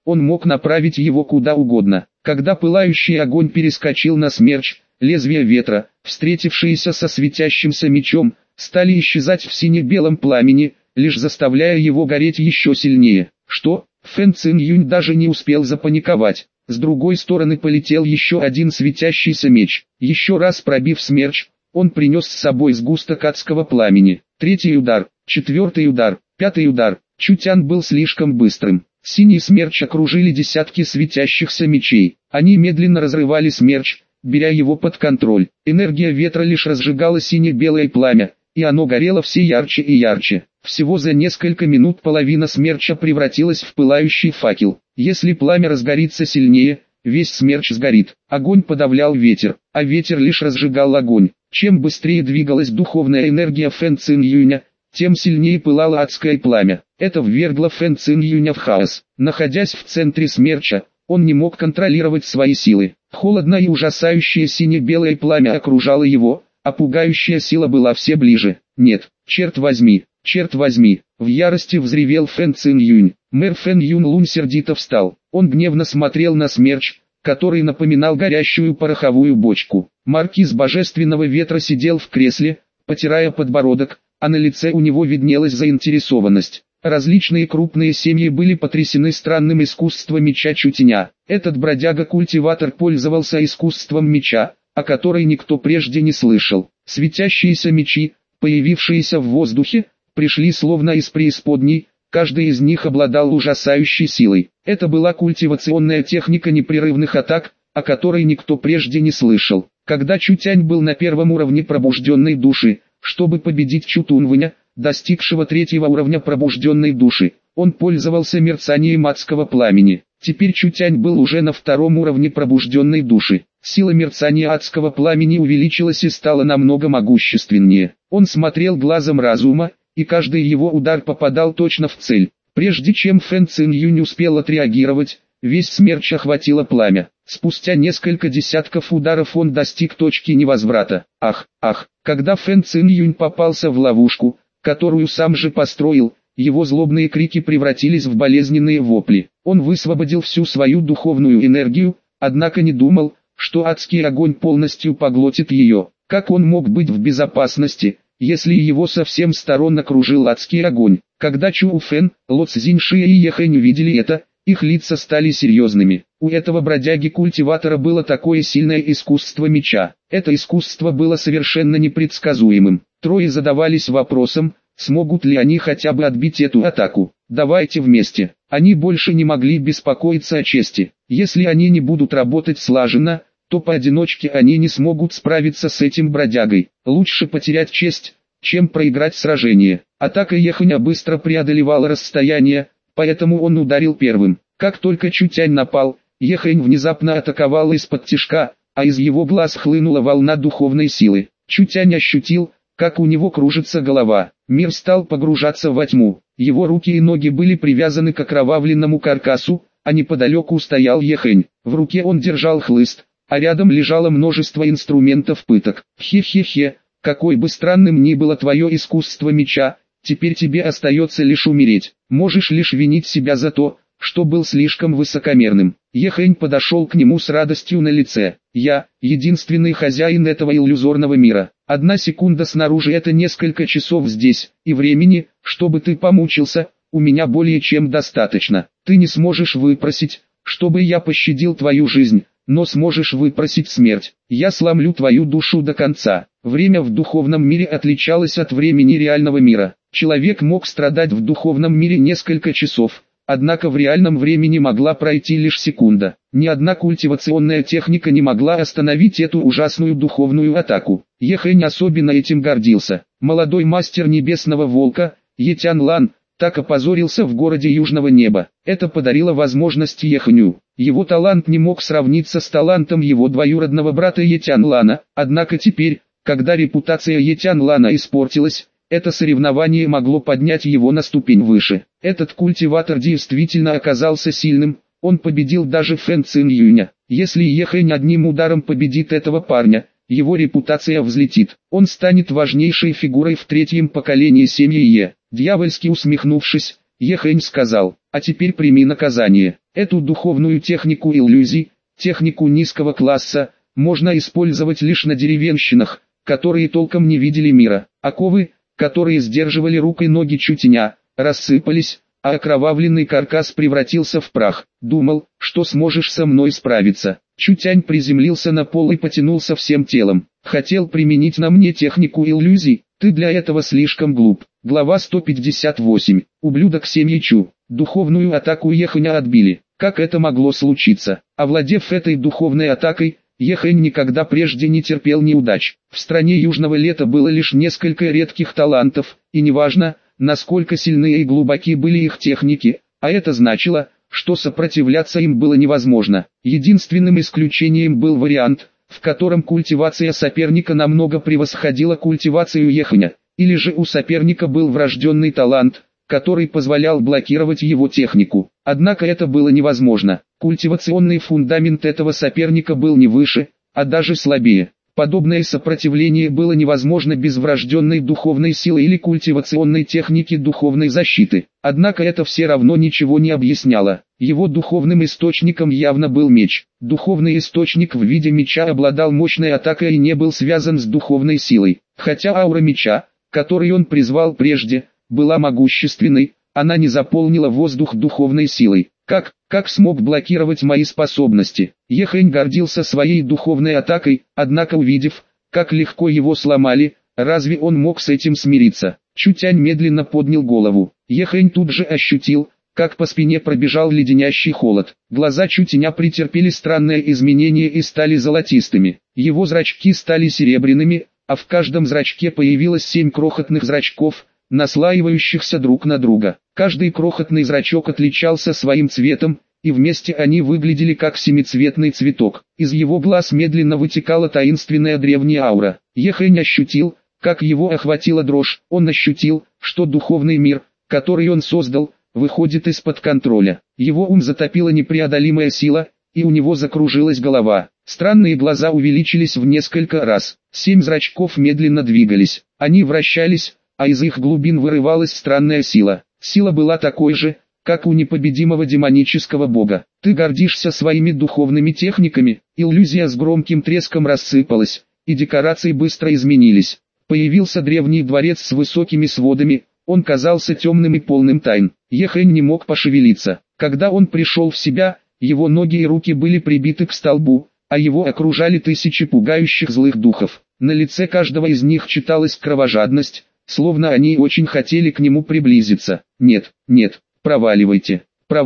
он мог направить его куда угодно. Когда пылающий огонь перескочил на смерч, лезвия ветра, встретившиеся со светящимся мечом, стали исчезать в сине-белом пламени, лишь заставляя его гореть еще сильнее. Что? Фэн Цин Юнь даже не успел запаниковать. С другой стороны полетел еще один светящийся меч. Еще раз пробив смерч, он принес с собой сгусток адского пламени. Третий удар, четвертый удар, пятый удар. Чутян был слишком быстрым. Синий смерч окружили десятки светящихся мечей. Они медленно разрывали смерч, беря его под контроль. Энергия ветра лишь разжигала сине-белое пламя, и оно горело все ярче и ярче. Всего за несколько минут половина смерча превратилась в пылающий факел. Если пламя разгорится сильнее, весь смерч сгорит. Огонь подавлял ветер, а ветер лишь разжигал огонь. Чем быстрее двигалась духовная энергия Фэн Цин Юня, тем сильнее пылало адское пламя. Это ввергло Фэн Цин Юня в хаос. Находясь в центре смерча, он не мог контролировать свои силы. Холодное и ужасающее сине-белое пламя окружало его, а пугающая сила была все ближе. Нет, черт возьми, в ярости взревел Фэн Цин Юнь. Мэр Фэн Юн Лунь сердито встал. Он гневно смотрел на смерч, который напоминал горящую пороховую бочку. Маркиз Божественного Ветра сидел в кресле, потирая подбородок, а на лице у него виднелась заинтересованность. Различные крупные семьи были потрясены странным искусством меча Чутяня. Этот бродяга-культиватор пользовался искусством меча, о которой никто прежде не слышал. Светящиеся мечи, появившиеся в воздухе, пришли словно из преисподней, каждый из них обладал ужасающей силой. Это была культивационная техника непрерывных атак, о которой никто прежде не слышал. Когда Чутянь был на первом уровне пробужденной души, чтобы победить Чутунвэня, достигшего третьего уровня пробужденной души, он пользовался мерцанием адского пламени. Теперь Чутянь был уже на втором уровне пробужденной души. Сила мерцания адского пламени увеличилась и стала намного могущественнее. Он смотрел глазом разума, и каждый его удар попадал точно в цель. Прежде чем Фэн Цин Юнь успел отреагировать, весь смерч охватило пламя. Спустя несколько десятков ударов он достиг точки невозврата. Ах! Когда Фэн Цин Юнь попался в ловушку, которую сам же построил, его злобные крики превратились в болезненные вопли. Он высвободил всю свою духовную энергию, однако не думал, что адский огонь полностью поглотит ее. Как он мог быть в безопасности, если его со всех сторон окружил адский огонь? Когда Чу Фэн, Ло Цзиньши и Ехэнь увидели это, их лица стали серьезными. У этого бродяги-культиватора было такое сильное искусство меча. Это искусство было совершенно непредсказуемым. Трое задавались вопросом, смогут ли они хотя бы отбить эту атаку. Давайте вместе. Они больше не могли беспокоиться о чести. Если они не будут работать слаженно, то поодиночке они не смогут справиться с этим бродягой. Лучше потерять честь, чем проиграть сражение. Атака Ехэня быстро преодолевала расстояние, поэтому он ударил первым. Как только Чутянь напал, Ехэнь внезапно атаковал из-под тишка, а из его глаз хлынула волна духовной силы. Чутянь ощутил, как у него кружится голова. Мир стал погружаться во тьму. Его руки и ноги были привязаны к окровавленному каркасу, а неподалеку стоял Ехэнь. В руке он держал хлыст, а рядом лежало множество инструментов пыток. Хе-хе-хе, какой бы странным ни было твое искусство меча, теперь тебе остается лишь умереть. Можешь лишь винить себя за то, что был слишком высокомерным. Ехэнь подошел к нему с радостью на лице. Я, единственный хозяин этого иллюзорного мира. 1 секунда снаружи — это несколько часов здесь, и времени, чтобы ты помучился, у меня более чем достаточно. Ты не сможешь выпросить, чтобы я пощадил твою жизнь, но сможешь выпросить смерть. Я сломлю твою душу до конца. Время в духовном мире отличалось от времени реального мира. Человек мог страдать в духовном мире несколько часов, однако в реальном времени могла пройти лишь секунда. Ни одна культивационная техника не могла остановить эту ужасную духовную атаку. Ехэнь особенно этим гордился. Молодой мастер Небесного Волка, Етян Лан, так опозорился в городе Южного Неба. Это подарило возможность Ехэню. Его талант не мог сравниться с талантом его двоюродного брата Етян Лана, однако теперь, когда репутация Етян Лана испортилась, это соревнование могло поднять его на ступень выше. Этот культиватор действительно оказался сильным, он победил даже Фэн Цин Юня. Если Ехэнь одним ударом победит этого парня, его репутация взлетит. Он станет важнейшей фигурой в 3-м поколении семьи Е. Дьявольски усмехнувшись, Ехэнь сказал: а теперь прими наказание. Эту духовную технику иллюзий, технику низкого класса, можно использовать лишь на деревенщинах, которые толком не видели мира. Оковы, которые сдерживали руки и ноги Чутяня, рассыпались, а окровавленный каркас превратился в прах. Думал, что сможешь со мной справиться. Чутянь приземлился на пол и потянулся всем телом. Хотел применить на мне технику иллюзий, ты для этого слишком глуп. Глава 158. Ублюдок семьи Чу. Духовную атаку Ехэня отбили. Как это могло случиться? Овладев этой духовной атакой, Ехэнь никогда прежде не терпел неудач. В стране Южного Лета было лишь несколько редких талантов, и неважно, насколько сильны и глубоки были их техники, а это значило, что сопротивляться им было невозможно. Единственным исключением был вариант, в котором культивация соперника намного превосходила культивацию Ехэня, или же у соперника был врожденный талант, который позволял блокировать его технику. Однако это было невозможно. Культивационный фундамент этого соперника был не выше, а даже слабее. Подобное сопротивление было невозможно без врожденной духовной силы или культивационной техники духовной защиты. Однако это все равно ничего не объясняло. Его духовным источником явно был меч. Духовный источник в виде меча обладал мощной атакой и не был связан с духовной силой. Хотя аура меча, который он призвал прежде, была могущественной, она не заполнила воздух духовной силой. Как смог блокировать мои способности? Ехэнь гордился своей духовной атакой, однако увидев, как легко его сломали, разве он мог с этим смириться? Чутянь медленно поднял голову. Ехэнь тут же ощутил, как по спине пробежал леденящий холод. Глаза Чутяня претерпели странное изменение и стали золотистыми. Его зрачки стали серебряными, а в каждом зрачке появилось 7 крохотных зрачков, наслаивающихся друг на друга. Каждый крохотный зрачок отличался своим цветом, и вместе они выглядели как семицветный цветок. Из его глаз медленно вытекала таинственная древняя аура. Ехэнь ощутил, как его охватила дрожь. Он ощутил, что духовный мир, который он создал, выходит из-под контроля. Его ум затопила непреодолимая сила, и у него закружилась голова. Странные глаза увеличились в несколько раз. 7 зрачков медленно двигались. Они вращались, а из их глубин вырывалась странная сила. Сила была такой же, как у непобедимого демонического бога. Ты гордишься своими духовными техниками. Иллюзия с громким треском рассыпалась, и декорации быстро изменились. Появился древний дворец с высокими сводами, он казался темным и полным тайн. Ехэнь не мог пошевелиться. Когда он пришел в себя, его ноги и руки были прибиты к столбу, а его окружали тысячи пугающих злых духов. На лице каждого из них читалась кровожадность, словно они очень хотели к нему приблизиться. Нет, проваливайте,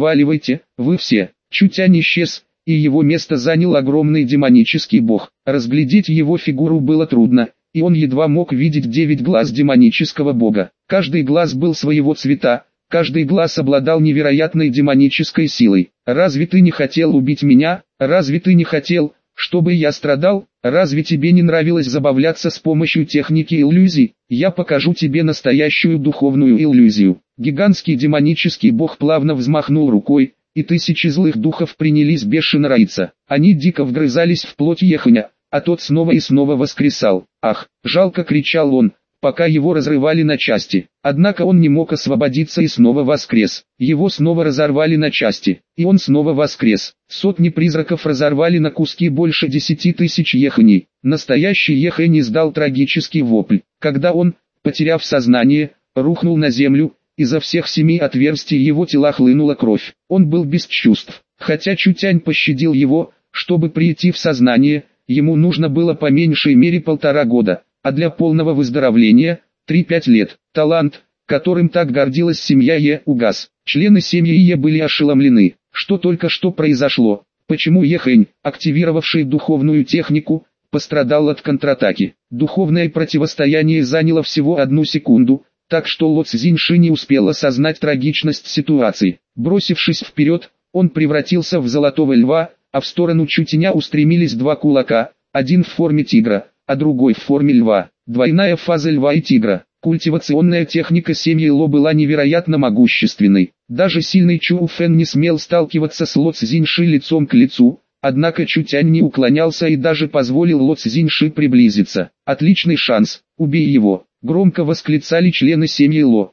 вы все. Чутянь исчез, и его место занял огромный демонический бог. Разглядеть его фигуру было трудно, и он едва мог видеть 9 глаз демонического бога. Каждый глаз был своего цвета, каждый глаз обладал невероятной демонической силой. Разве ты не хотел убить меня? Разве ты не хотел, чтобы я страдал? Разве тебе не нравилось забавляться с помощью техники иллюзий? Я покажу тебе настоящую духовную иллюзию. Гигантский демонический бог плавно взмахнул рукой, и тысячи злых духов принялись бешено роиться. Они дико вгрызались в плоть Ехэня, а тот снова и снова воскресал. Ах, жалко, кричал он, пока его разрывали на части. Однако он не мог освободиться и снова воскрес. Его снова разорвали на части, и он снова воскрес. Сотни призраков разорвали на куски больше 10 тысяч Ехэней. Настоящий Ехэнь издал трагический вопль, когда он, потеряв сознание, рухнул на землю. Изо всех 7 отверстий его тела хлынула кровь. Он был без чувств. Хотя Чутянь пощадил его, чтобы прийти в сознание, ему нужно было по меньшей мере 1,5 года, а для полного выздоровления – 3-5 лет. Талант, которым так гордилась семья Е, угас. Члены семьи Е были ошеломлены. Что только что произошло? Почему Ехэнь, активировавший духовную технику, пострадал от контратаки? Духовное противостояние заняло всего 1 секунду. Так что Ло Цзиньши не успел осознать трагичность ситуации. Бросившись вперед, он превратился в золотого льва, а в сторону Чутяня устремились 2 кулака, один в форме тигра, а другой в форме льва. Двойная фаза льва и тигра. Культивационная техника семьи Ло была невероятно могущественной. Даже сильный Чу Фэн не смел сталкиваться с Ло Цзиньши лицом к лицу, однако Чутянь не уклонялся и даже позволил Ло Цзиньши приблизиться. Отличный шанс, убей его! Громко восклицали члены семьи Ло.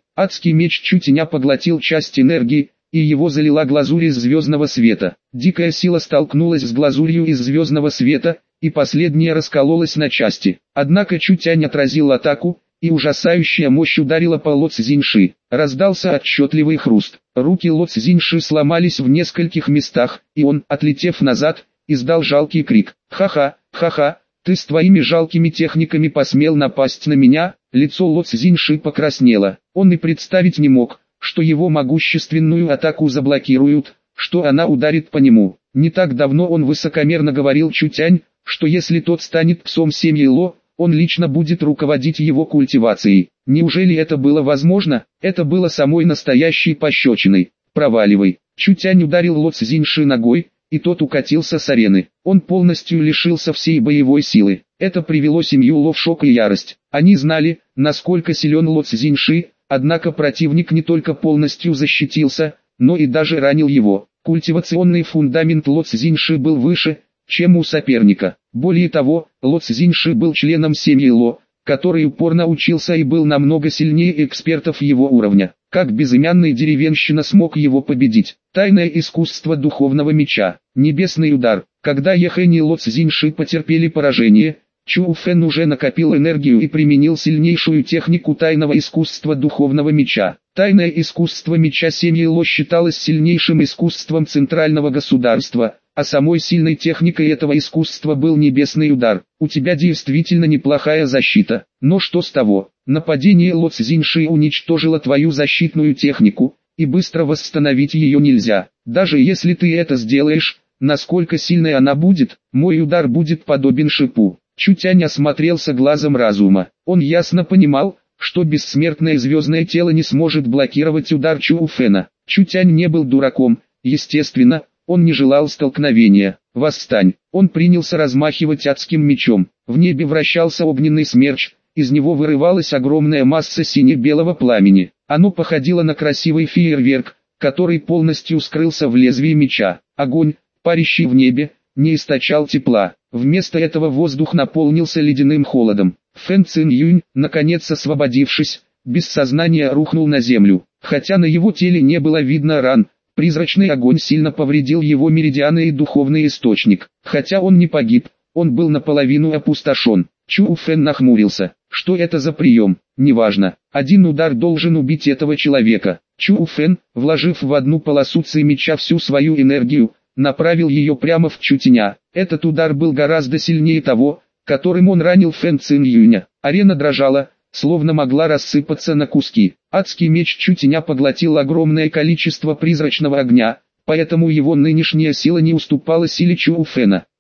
Адский меч Чутяня поглотил часть энергии, и его залила глазурь из звездного света. Дикая сила столкнулась с глазурью из звездного света, и последняя раскололась на части. Однако Чутянь отразил атаку, и ужасающая мощь ударила по Ло Цзиньши. Раздался отчетливый хруст. Руки Ло Цзиньши сломались в нескольких местах, и он, отлетев назад, издал жалкий крик. «Ха-ха, ха-ха, ты с твоими жалкими техниками посмел напасть на меня?» Лицо Ло Цзиньши покраснело. Он и представить не мог, что его могущественную атаку заблокируют, что она ударит по нему. Не так давно он высокомерно говорил Чутянь, что если тот станет псом семьи Ло, он лично будет руководить его культивацией. Неужели это было возможно? Это было самой настоящей пощечиной. «Проваливай!» Чутянь ударил Ло Цзиньши ногой, и тот укатился с арены. Он полностью лишился всей боевой силы. Это привело семью Ло в шок и ярость. Они знали, насколько силен Ло Цзиньши, однако противник не только полностью защитился, но и даже ранил его. Культивационный фундамент Ло Цзиньши был выше, чем у соперника. Более того, Ло Цзиньши был членом семьи Ло, который упорно учился и был намного сильнее экспертов его уровня. Как безымянный деревенщина смог его победить? Тайное искусство духовного меча. Небесный удар. Когда Яхэнь и Ло Цзиньши потерпели поражение, Чу Фэн уже накопил энергию и применил сильнейшую технику тайного искусства духовного меча. Тайное искусство меча семьи Ло считалось сильнейшим искусством центрального государства, а самой сильной техникой этого искусства был небесный удар. У тебя действительно неплохая защита, но что с того? Нападение Ло Цзиньши уничтожило твою защитную технику, и быстро восстановить ее нельзя. Даже если ты это сделаешь, насколько сильной она будет, мой удар будет подобен шипу. Чутянь осмотрелся глазом разума. Он ясно понимал, что бессмертное звездное тело не сможет блокировать удар Чу Фэна. Чутянь не был дураком, естественно, он не желал столкновения. «Восстань!» Он принялся размахивать адским мечом. В небе вращался огненный смерч, из него вырывалась огромная масса сине-белого пламени. Оно походило на красивый фейерверк, который полностью скрылся в лезвии меча. Огонь, парящий в небе, не источал тепла. Вместо этого воздух наполнился ледяным холодом. Фэн Цин Юнь, наконец освободившись, без сознания рухнул на землю. Хотя на его теле не было видно ран, призрачный огонь сильно повредил его меридианы и духовный источник. Хотя он не погиб, он был наполовину опустошен. Чу Фэн нахмурился. Что это за прием? Неважно. Один удар должен убить этого человека. Чу Фэн, вложив в одну полосу ци меча всю свою энергию, направил ее прямо в Чутяня. Этот удар был гораздо сильнее того, которым он ранил Фэн Цин Юня. Арена дрожала, словно могла рассыпаться на куски. Адский меч Чутяня поглотил огромное количество призрачного огня, поэтому его нынешняя сила не уступала силе Чу Фэна.